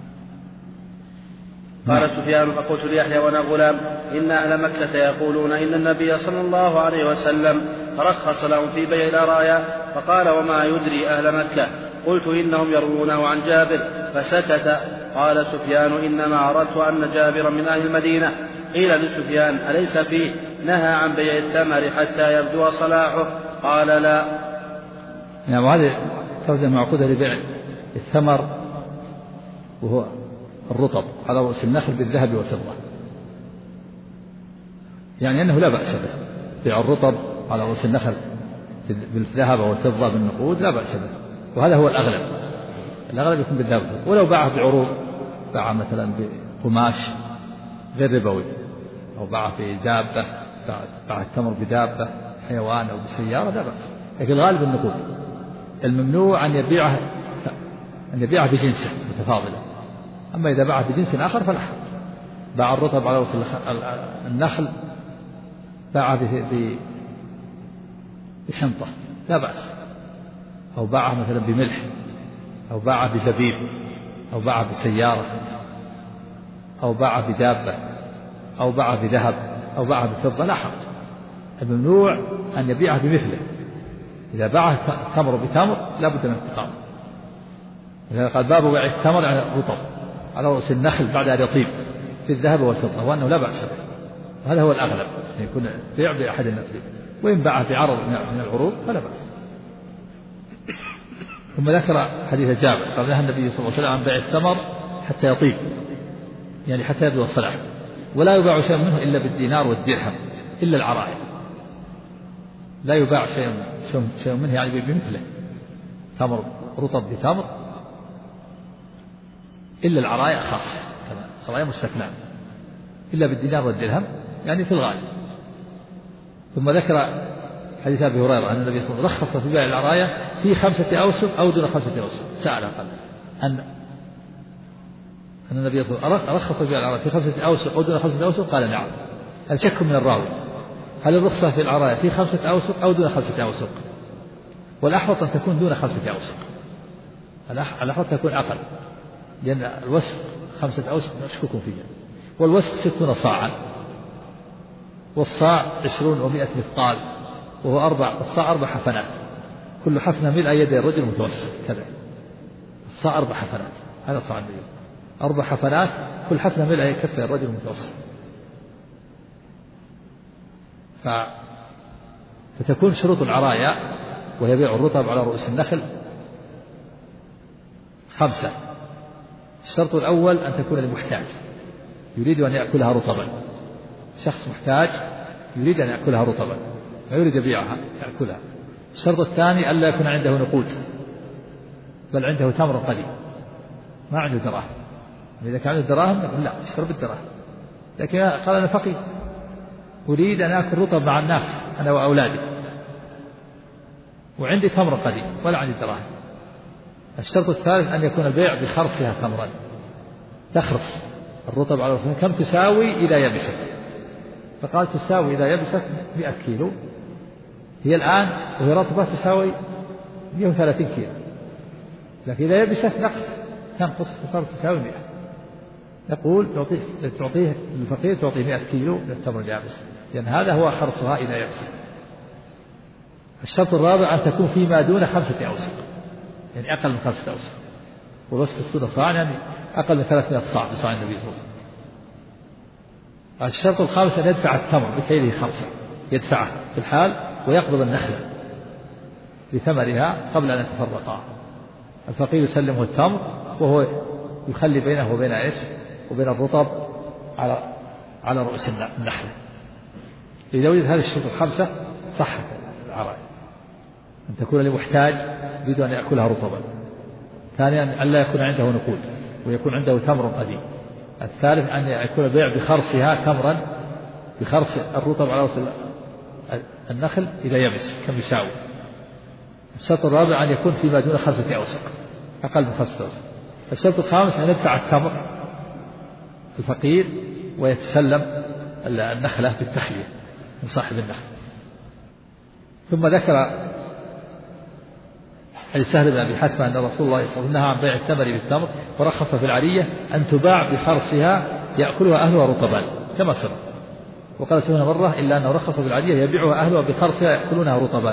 قال سفيان فقلت ليحيى وأنا غلام إن أهل مكة يقولون إن النبي صلى الله عليه وسلم رخص لهم في بيع العرايا. فقال وما يدري أهل مكة؟ قلت إنهم يروونه عن جابر فسكت. قال سفيان إنما أردت أن جابرا من أهل المدينة. قيل لسفيان أليس فيه نهى عن بيع الثمر حتى يبدو صلاحه؟ قال لا. نعم. وهذه ترجمة معقودة لبيع الثمر وهو الرطب على رؤوس النخل بالذهب والفضة، يعني أنه لا بأس به بيع الرطب على رؤوس النخل بالذهب أو الفضة بالنقود لا بأس به، وهذا هو الأغلب يكون بالذهب. ولو باعه بعروض، باع مثلا بقماش غير ربوي، أو باع بدابة، باع التمر بدابة حيوان أو بسيارة لا بأس، لكن الغالب النقود. الممنوع أن يبيعه بجنسه متفاضلا، أما إذا باعه بجنس آخر فلا حرج. باع الرطب على رؤوس النخل، باعه بحنطة لا بأس، أو باعه مثلا بملح، أو باعه بزبيب، أو باعه بسيارة، أو باعه بدابة، أو باعه بذهب، أو باعه بفضة لا حرج. الممنوع أن يبيعه بمثله. إذا باع تمر بتمر لا بد من انتقام. إذا قال باب بيع التمر على الرطب على رؤوس النخل بعد أن يطيب في الذهب والفضة، وأنه لا بأس به، هذا هو الأغلب، يكون بيع بأحد النقدين. وإن باع بعرض من العروض فلا بأس. ثم ذكر حديث جابر قال نهى النبي صلى الله عليه وسلم عن بيع الثمر حتى يطيب، يعني حتى يبدو الصلاح، ولا يباع شيء منه إلا بالدينار والدرهم إلا العرايا. لا يباع شيء منه يعني بمثله، تمر رطب بتمر إلا العرايا خاصة، العرايا مستثنى إلا بالدينار والدرهم يعني في الغالب. ثم ذكر حديث أبي هريرة أن النبي صلى الله عليه وسلم رخص في بيع العرايا في 5 أوسق أو دون 5 أوسق. سأل قال أن النبي صلى الله عليه وسلم رخص في بيع العرايا في 5 أوسق أو دون 5 أوسق؟ قال نعم. هل شك من الراوي هل الرخصة في العرايا في 5 أوسق أو دون 5 أوسق؟ والأحوط أن تكون دون 5 أوسق، الأحوط تكون أقل، لأن الوسق 5 أوسق مشكوك فيها، والوسق 60 صاعا، والصاع 20 و100 مثقال، وهو الصاع 4 حفنات، كل حفنة ملء يدي الرجل متوسط كذا. الصاع 4 حفنات، هذا صاع النبي 4 حفنات، كل حفنة ملء كفي الرجل متوسط. فتكون شروط العرايا وهي بيع الرطب على رؤوس النخل 5. الشرط الأول أن تكون للمحتاج يريد أن يأكلها رطبا، شخص محتاج يريد أن يأكلها رطبا، ما يريد يبيعها يأكلها. الشرط الثاني ألا يكون عنده نقود، بل عنده تمر قليل ما عنده دراهم. إذا كان عنده دراهم نقول لا اشتري بالدراهم، لكن قال أنا فقير أريد أن أكل رطب مع الناس أنا وأولادي، وعندي تمر قليل ولا عندي دراهم. الشرط الثالث أن يكون البيع بخرصها تمرا، تخرص الرطب على رؤوسها. كم تساوي إذا يبست؟ فقال تساوي إذا يبست 100 كيلو، هي الآن وهي رطبة تساوي 130 كيلو، لكن إذا يبست تنقص فصارت تساوي 100. نقول تعطيه الفقير تعطيه 100 كيلو من التمر اليابس، لأن هذا هو خرصها إذا يبست. الشرط الرابع أن تكون فيما دون 5 أوسق، يعني أقل من 5 أوسق، والوسق السنة صاع يعني أقل من 300 صاع بصاع النبي صلى الله عليه وسلم. الشرط الخامس أن يدفع التمر بكيله 5، يدفعه في الحال ويقبض النخلة بثمرها قبل أن يتفرقا. الفقير يسلمه التمر وهو يخلي بينه وبين إيش وبين الرطب على رؤوس النخلة. إذا وجد هذه الشروط 5 صحت العرايا. أن تكون لمحتاج يريد أن يأكلها رطبا. ثانيا أن لا يكون عنده نقود ويكون عنده تمر قديم. الثالث أن يكون البيع بخرصها تمرا، بخرص الرطب على رؤوس النخل إذا يبس كم يساوي. الشرط الرابع أن يكون فيما دون 5 أوسق، أقل من 5 أوسق. الشرط الخامس أن يدفع التمر الفقير ويتسلم النخلة بالتخلية من صاحب النخل. ثم ذكر حديث سهل بن أبي حتمة أن رسول الله صلى الله عليه وسلم نهى عن بيع التمر بالتمر ورخص في العرية أن تباع بخرصها يأكلها أهلها رطبا كما سبق. وقال سبحانه مرة إلا أنه رخص في العرية يبيعها أهلها بخرصها يأكلونها رطبا.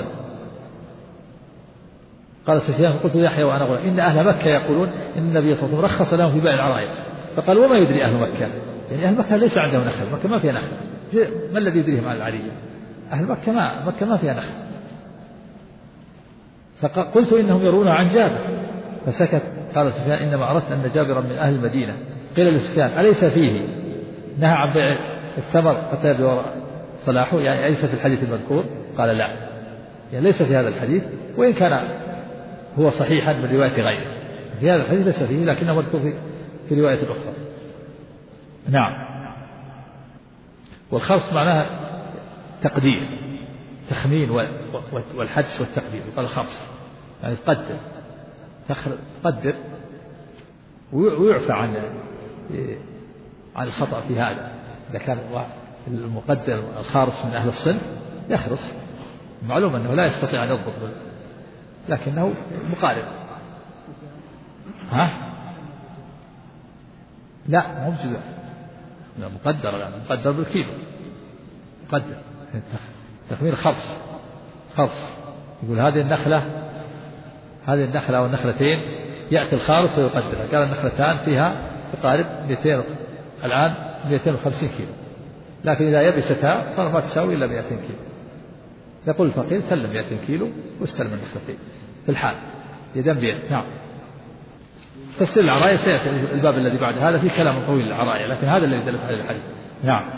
قال سفيان فقلت يحيى وأنا أقول إن أهل مكة يقولون إن النبي صلى الله عليه وسلم رخص لهم في بيع العرايا. فقال وما يدري أهل مكة، يعني أهل مكة ليس عندهم نخل، مكة ما فيها نخل، ما الذي يدريهم عن العرية؟ أهل مكة ما فيها نخل. فقلت إنهم يرون عن جابر فسكت. قال سفيان إنما أردت أن جابرا من أهل المدينة. قيل لسفيان أليس فيه نهى عن بيع الثمر حتى يبدو صلاحه، يعني أليس في الحديث المذكور؟ قال لا. يعني ليس في هذا الحديث، وإن كان هو صحيحا من رواية غيره، في هذا الحديث ليس فيه، لكنه مذكور في رواية أخرى. نعم. والخرص معناها تقدير، تخمين والحدس والتقدير، يقال الخرص يعني تقدر ويعفى عن الخطأ في هذا. إذا كان المقدر الخارص من أهل الصنف يخرص، معلوم أنه لا يستطيع أن يضبط، لكنه مقارب. لا مو بجزء مقدر، لا مقدر بالكيلو، مقدر تخمين خرص. يقول هذه النخلة والنخلتين، يأتي الخارص ويقدرها، قال النخلتان فيها تقارب 200 الآن 250 كيلو، لكن إذا يبستا صار ما تساوي إلا 200 كيلو. يقول الفقير سلم 200 كيلو واستلم النخلتين في الحال يدا بيد. نعم. تفسير العراية سيأتي الباب الذي بعد هذا فيه كلام طويل العراية، لكن هذا الذي دلت عليه الحديث. نعم.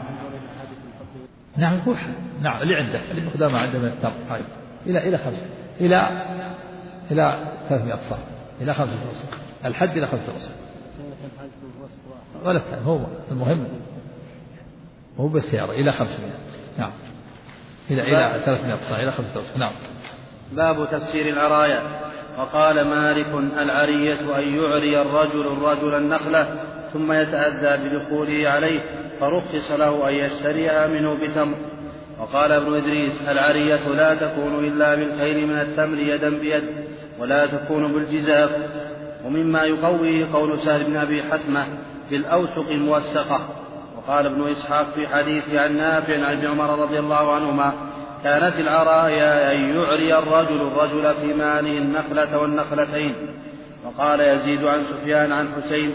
نعم اللي عنده اللي مقدامه عنده من التمر إلى 5 إلى 300 صاع، إلى 5 رصد، الحد إلى 5 رصد ولا كان هو المهم هو بالسيارة إلى 500. نعم. إلى 300 صاع إلى 5 رصد. نعم. باب تفسير العراية. وقال مالك: العرية أن يعري الرجل النخلة ثم يتأذى بدخوله عليه، فرخص له أن يشتريها منه بتمر. وقال ابن إدريس: العرية لا تكون إلا بالخيل من التمر يدا بيد، ولا تكون بالجزاف. ومما يقويه قول سهل بن أبي حتمة بالأوسق الموسقة. وقال ابن إسحاق في حديث عن نافع عن ابن عمر رضي الله عنهما: كانت العرايا أن يعري الرجل في ماله النخلة والنخلتين. وقال يزيد عن سفيان عن حسين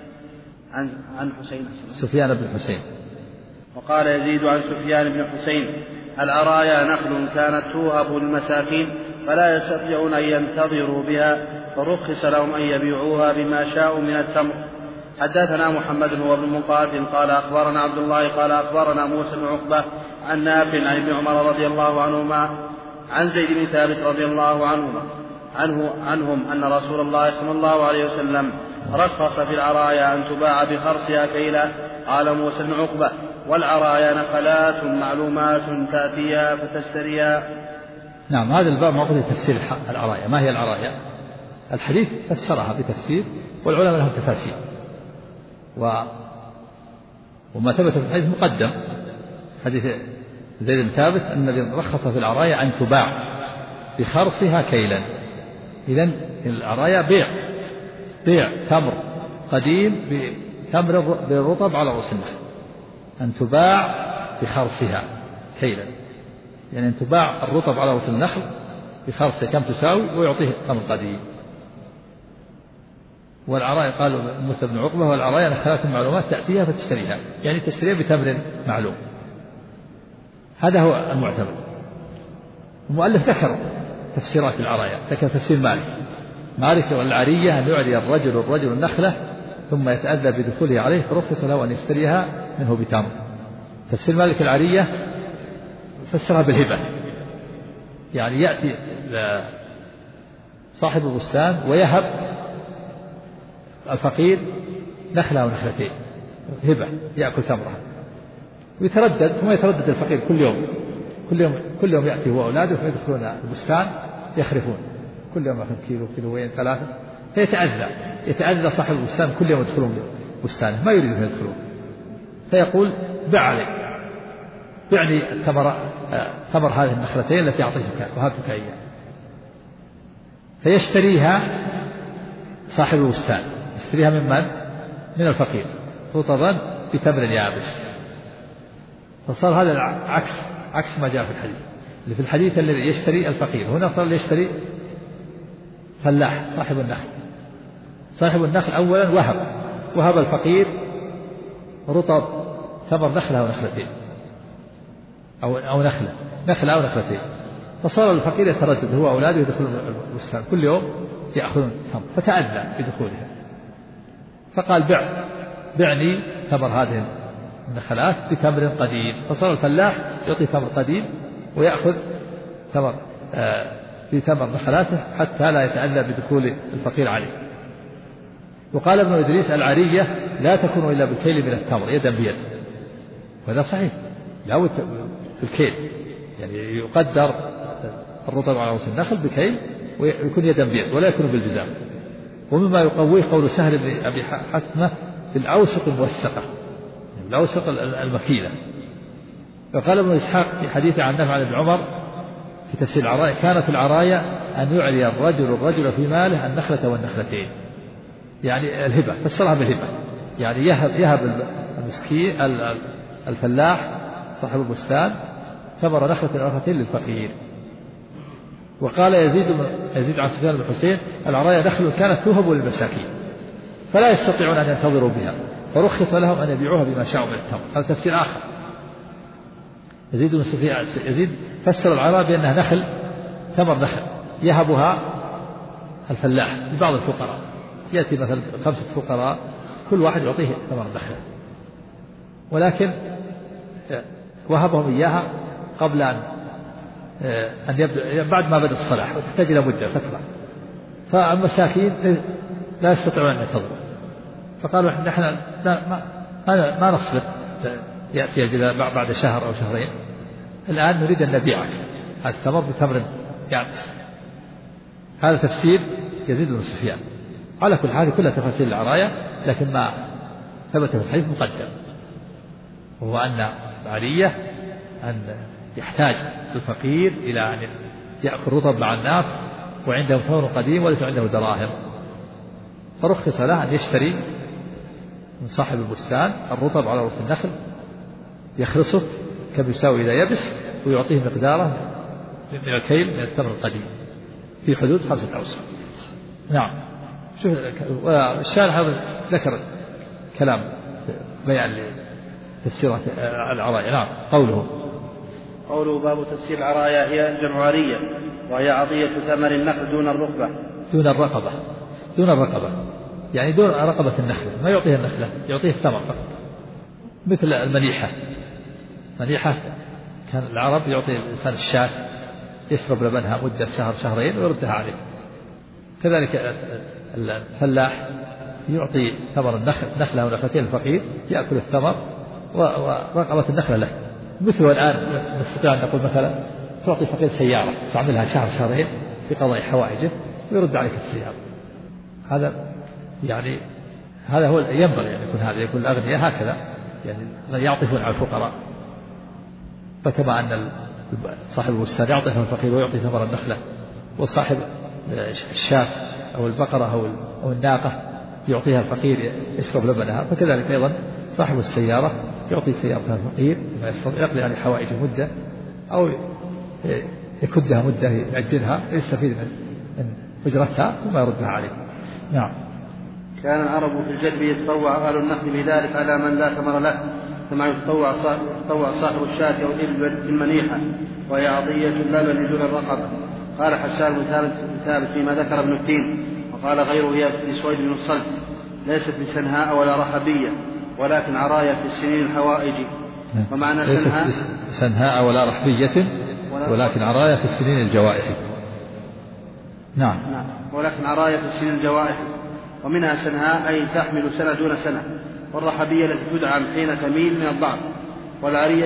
سفيان بن حسين. وقال يزيد عن سفيان بن حسين: العرايا نخل كانت توهب للمساكين فلا يستطيعون أن ينتظروا بها، فرخص لهم أن يبيعوها بما شاءوا من التمر. حدثنا محمد هو ابن مقاتل قال أخبرنا عبد الله قال أخبرنا موسى بن عقبة عن نافع عن ابن عمر رضي الله عنهما عن زيد بن ثابت رضي الله عنهم أن رسول الله صلى الله عليه وسلم رخص في العرايا أن تباع بخرصها كيلا. قال موسى بن عقبة: والعرايا نخلات معلومات تأتيها فتشتريها. نعم. هذا الباب موضوع تفسير العرايا. ما هي العرايا؟ الحديث فسرها بتفسير، والعلماء لهم تفاسير، وما ثبت في الحديث مقدم، حديث زيد بن ثابت أن الذي رخص في العرايا أن تباع بخرصها كيلا. إذن العرايا بيع تمر قديم بتمر بالرطب على رؤوس النخل، أن تباع بخرصها كيلا، يعني أن تباع الرطب على رؤوس النخل بخرصها كم تساوي ويعطيه تمر قديم. والعرايا قالوا موسى بن عقبة: والعرايا نخلات معلومات تأتيها فتشتريها، يعني تشتريها بتمر معلوم. هذا هو المعتمد. المؤلف ذكر تفسيرات العرايا، ذكر تفسير مالك: والعرية أن يعري الرجل النخلة ثم يتأذى بدخوله عليه، فرخص له أن يشتريها منه بتمر. تفسير مالك العرية فسرها بالهبة، يعني يأتي صاحب البستان ويهب الفقير نخلة ونخلتين هبة يأكل تمرها، ويتردد ثم يتردد الفقير كل يوم يأتي هو وأولاده فيدخلون البستان يخرفون، كل يوم يأخذ كيلوين 3، فيتأذى صاحب البستان كل يوم يدخلون بستانه ما يريد أن يدخلون، فيقول: بعني ثمر هذه النخلتين التي أعطيتك وهبتك إياها. فيشتريها صاحب البستان، يشتريها من الفقير رطبا بتمر يابس. فصار هذا عكس ما جاء في الحديث. اللي في الحديث الذي يشتري الفقير، هنا صار يشتري فلاح صاحب النخل أولا وهب الفقير رطب ثمر نخلة أو نخلتين أو نخلة أو نخلتين، فصار الفقير يتردد هو وأولاده يدخلون البستان كل يوم يأخذون ثمر، فتأذى بدخولها، فقال: بعني ثمر هذه النخلات بتمر قديم. فصار الفلاح يعطي ثمر قديم ويأخذ ثمر في ثمر نخلاته حتى لا يتأذى بدخول الفقير عليه. وقال ابن إدريس العرية لا تكون إلا بالكيل من التمر يدا بيد، وهذا صحيح، لا بالكيل، يعني يقدر الرطب على رؤوس النخل بكيل ويكون يدا بيد ولا يكون بالجزام. ومما يقويه قول سهل بن أبي حتمة بالأوسق الموسقة، الأوسق المكيلة. وقال ابن إسحاق في حديثه عن نافع عن ابن عمر في تفسير العرايا كانت العرايا أن يعري الرجل في ماله النخلة والنخلتين، يعني الهبة، فسرها بالهبة، يعني يهب المسكين الفلاح صاحب البستان ثمر نخلة ونخلتين للفقير. وقال يزيد عن سفيان بن حسين العرايا نخل كانت توهب للمساكين فلا يستطيعون أن ينتظروا بها فرخص لهم أن يبيعوها بما شاءوا من التمر. هذا تفسير آخر. يزيد فسر العرايا بأنها نخل، ثمر نخل يهبها الفلاح لبعض الفقراء، يأتي مثلا 5 فقراء كل واحد يعطيه ثمر نخلة، ولكن وهبهم إياها قبل أن يبدأ، بعد ما بدأ الصلاح وتحتاج إلى مدة فترة، فالمساكين لا يستطيعون أن ينتظروا، فقالوا نحن ما نصبر يأتي بعد شهر أو شهرين، الآن نريد أن نبيعك هذا الثمر بتمر يابس. هذا تفسير يزيد بن سفيان. على كل حال كلها تفاسير العرايا، لكن ما ثبت في الحديث مقدم، وهو أن العرية أن يحتاج الفقير إلى أن يأكل رطب مع الناس وعنده ثمر قديم وليس عنده دراهم، فرخص له أن يشتري من صاحب البستان الرطب على رؤوس النخل يخلصه كم يساوي إذا يبس ويعطيه مقداره من الكيل من التمر القديم في حدود 5 أوسق. نعم. والشارح ذكر كلام بيان لتفسيرات العرايا. نعم. قوله باب تفسير العرايا هي جمع عرية، وهي عطية ثمر النخل دون الرقبة، يعني دون رقبة النخلة، ما يعطيها النخلة، يعطيه الثمر فقط، مثل المليحة كان العرب يعطي الإنسان الشاة يشرب لبنها مدة شهر شهرين ويردها عليه، كذلك الفلاح يعطي ثمر النخلة ونخلتين الفقير يأكل الثمر ورقبة النخلة له. مثل الآن نستطيع أن نقول مثلا تعطي فقير سيارة تستعملها شهر شهرين في قضاء حوائجه ويرد عليك السيارة. هذا هو ينبغي أن يكون الأغنياء هكذا، يعني يعطفون على الفقراء، فكما أن صاحب البستان يعطي ثمر الفقير ويعطي ثمر النخلة، وصاحب الشاة أو البقرة أو الناقة يعطيها الفقير يشرب لبنها، فكذلك أيضا صاحب السيارة يعطي سيارة الفقير ما يقضي عليه حوائج مدة أو يكدها مدة يأجلها يستفيد من أجرتها ثم يردها عليه. نعم. كان العرب في الجدب يتطوع أهل النخل بذلك على من لا ثمر له، كما يتطوع صاحب الشاة أو الإبل بالمنيحة، وهي عطية اللبن دون الرقبة. قال حسان بن ثابت فيما ذكر ابن التين، وقال غيره هي لسويد بن الصلت ليست بسنهاء ولا رحبية، ولكن عرايا في السنين الحوائج. ومعنى سنهاء ولا رحبية ولكن عرايا في السنين الجوائح. نعم. ولكن عرايا في السنين الجوائح. ومنها سنهاء أي تحمل سنة دون سنة، والرحبية التي تدعم حين تميل من الضعف. والعرية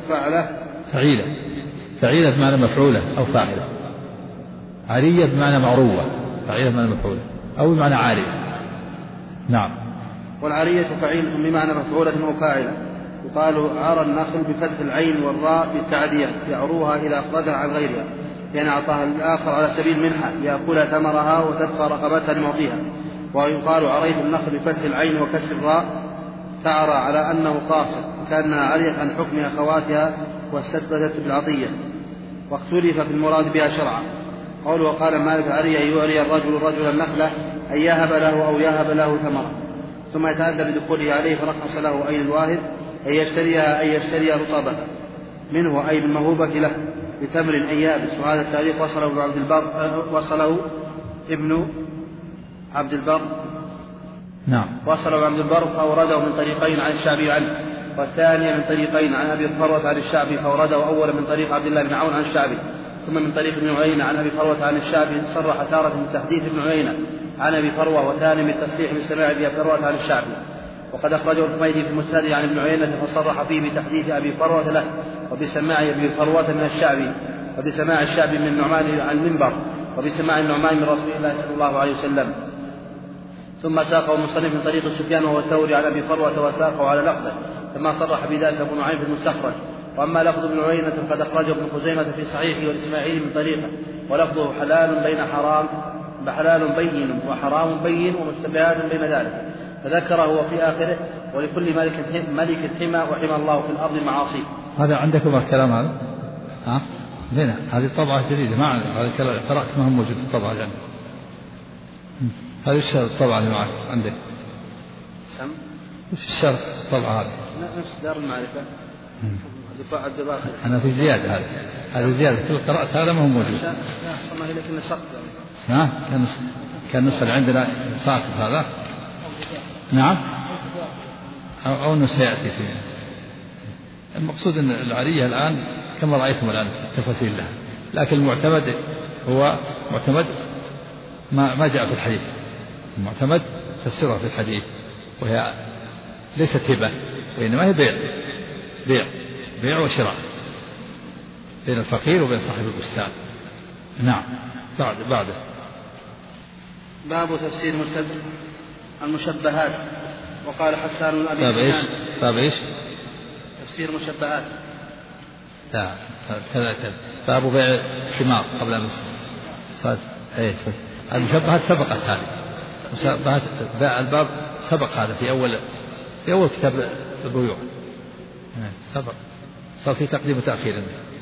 فعيلة بمعنى مفعولة أو فاعلة، عرية بمعنى معروة، فعيلة بمعنى مفعولة أو بمعنى عارية. نعم. والعرية فعيلة بمعنى مفعولة أو فاعلة. يقال عار النخل بفتح العين والراء بالتعدية، يعروها إلى أخرجها عن غيرها، يعني أعطاها الآخر على سبيل منحة يأكل ثمرها وتبقى رقبتها لمعطيها. ويقال عريت النخل بفتح العين وكسر الراء تعرى على أنه قاصر، كأنها عريت عن حكم أخواتها واستثبتت بالعطية، واختلف في المراد بها شرعا. قوله وقال مالك عرية يعري الرجل النخلة أن يهب له أو يهب له ثمرة ثم يتأدى بدخوله عليه، فرخص له أي الواهب أن يشتري رطبها منه أي بالموهوبة له بتمر أي يابس. وهذا التاريخ وصله ابن عبد البر. نعم. وصله عبد البر فأورده من طريقين عن الشعبي عنه، والثانية من طريقين عن أبي الثروة عن الشعبي فأورده أولا من طريق عبد الله بن عون عن الشعبي، ثم من طريق ابن عيينة عن أبي فروة عن الشعبي صرح تارة بتحديث ابن عيينة عن أبي فروة وثاني بالتصريح بالسماع أبي فروة عن الشعبي. وقد أخرجه الحميدي في المسند عن ابن عيينة فصرح فيه بتحديث أبي فروة له وبسماع أبي فروة من الشعبي وبسماع الشعبي من النعمان عن المنبر وبسماع النعمان من رسول الله صلى الله عليه وسلم. ثم ساقه المصنف من طريق سفيان وهو الثوري عن أبي فروة وساقه على لفظه كما صرح بذلك ابن نعيم في المستخرج. وأما لفظ ابن عيينة فقد أخرجه ابن خزيمة في صحيحه والإسماعيلي من طريقه ولفظه حلال بين وحرام بين ومشتبهات بين ذلك فذكره وفي آخره ولكل ملك حمى وحمى الله في الأرض معاصي. هذا عندكم الكلام هذا؟ ها؟ هنا هذه طبعة جديدة ما هذا الكلام قرأت ما هو موجود في الطبعة يعني. هذه الشرط الطبعة اللي معك عندك سم؟ وش الشرط الطبعة هذه؟ نفس دار المعرفة أنا في زيادة هذه زيادة كل قرأت هذا ما هو موجود. صلنا إليك إن سقط ها كان نسخة اللي عندنا ساقط هذا نعم أو أنه سيأتي فيه. المقصود أن العرية الآن كما رأيتم الآن تفاصيل لها لكن المعتمد هو معتمد ما جاء في الحديث. المعتمد تفسيرها في الحديث وهي ليست هبة وإنما هي بيع وشراء بين الفقير وبين صاحب البستان. نعم بعده باب تفسير المشبهات. وقال حسان بن أبي سنان باب إيش تفسير مشبهات. لا باب بيع الثمار قبل أن صاد المشبهات سبقت هذه مشبهات الباب سبق هذا في أول كتاب البيوع سبق صار في تقديم وتأخير.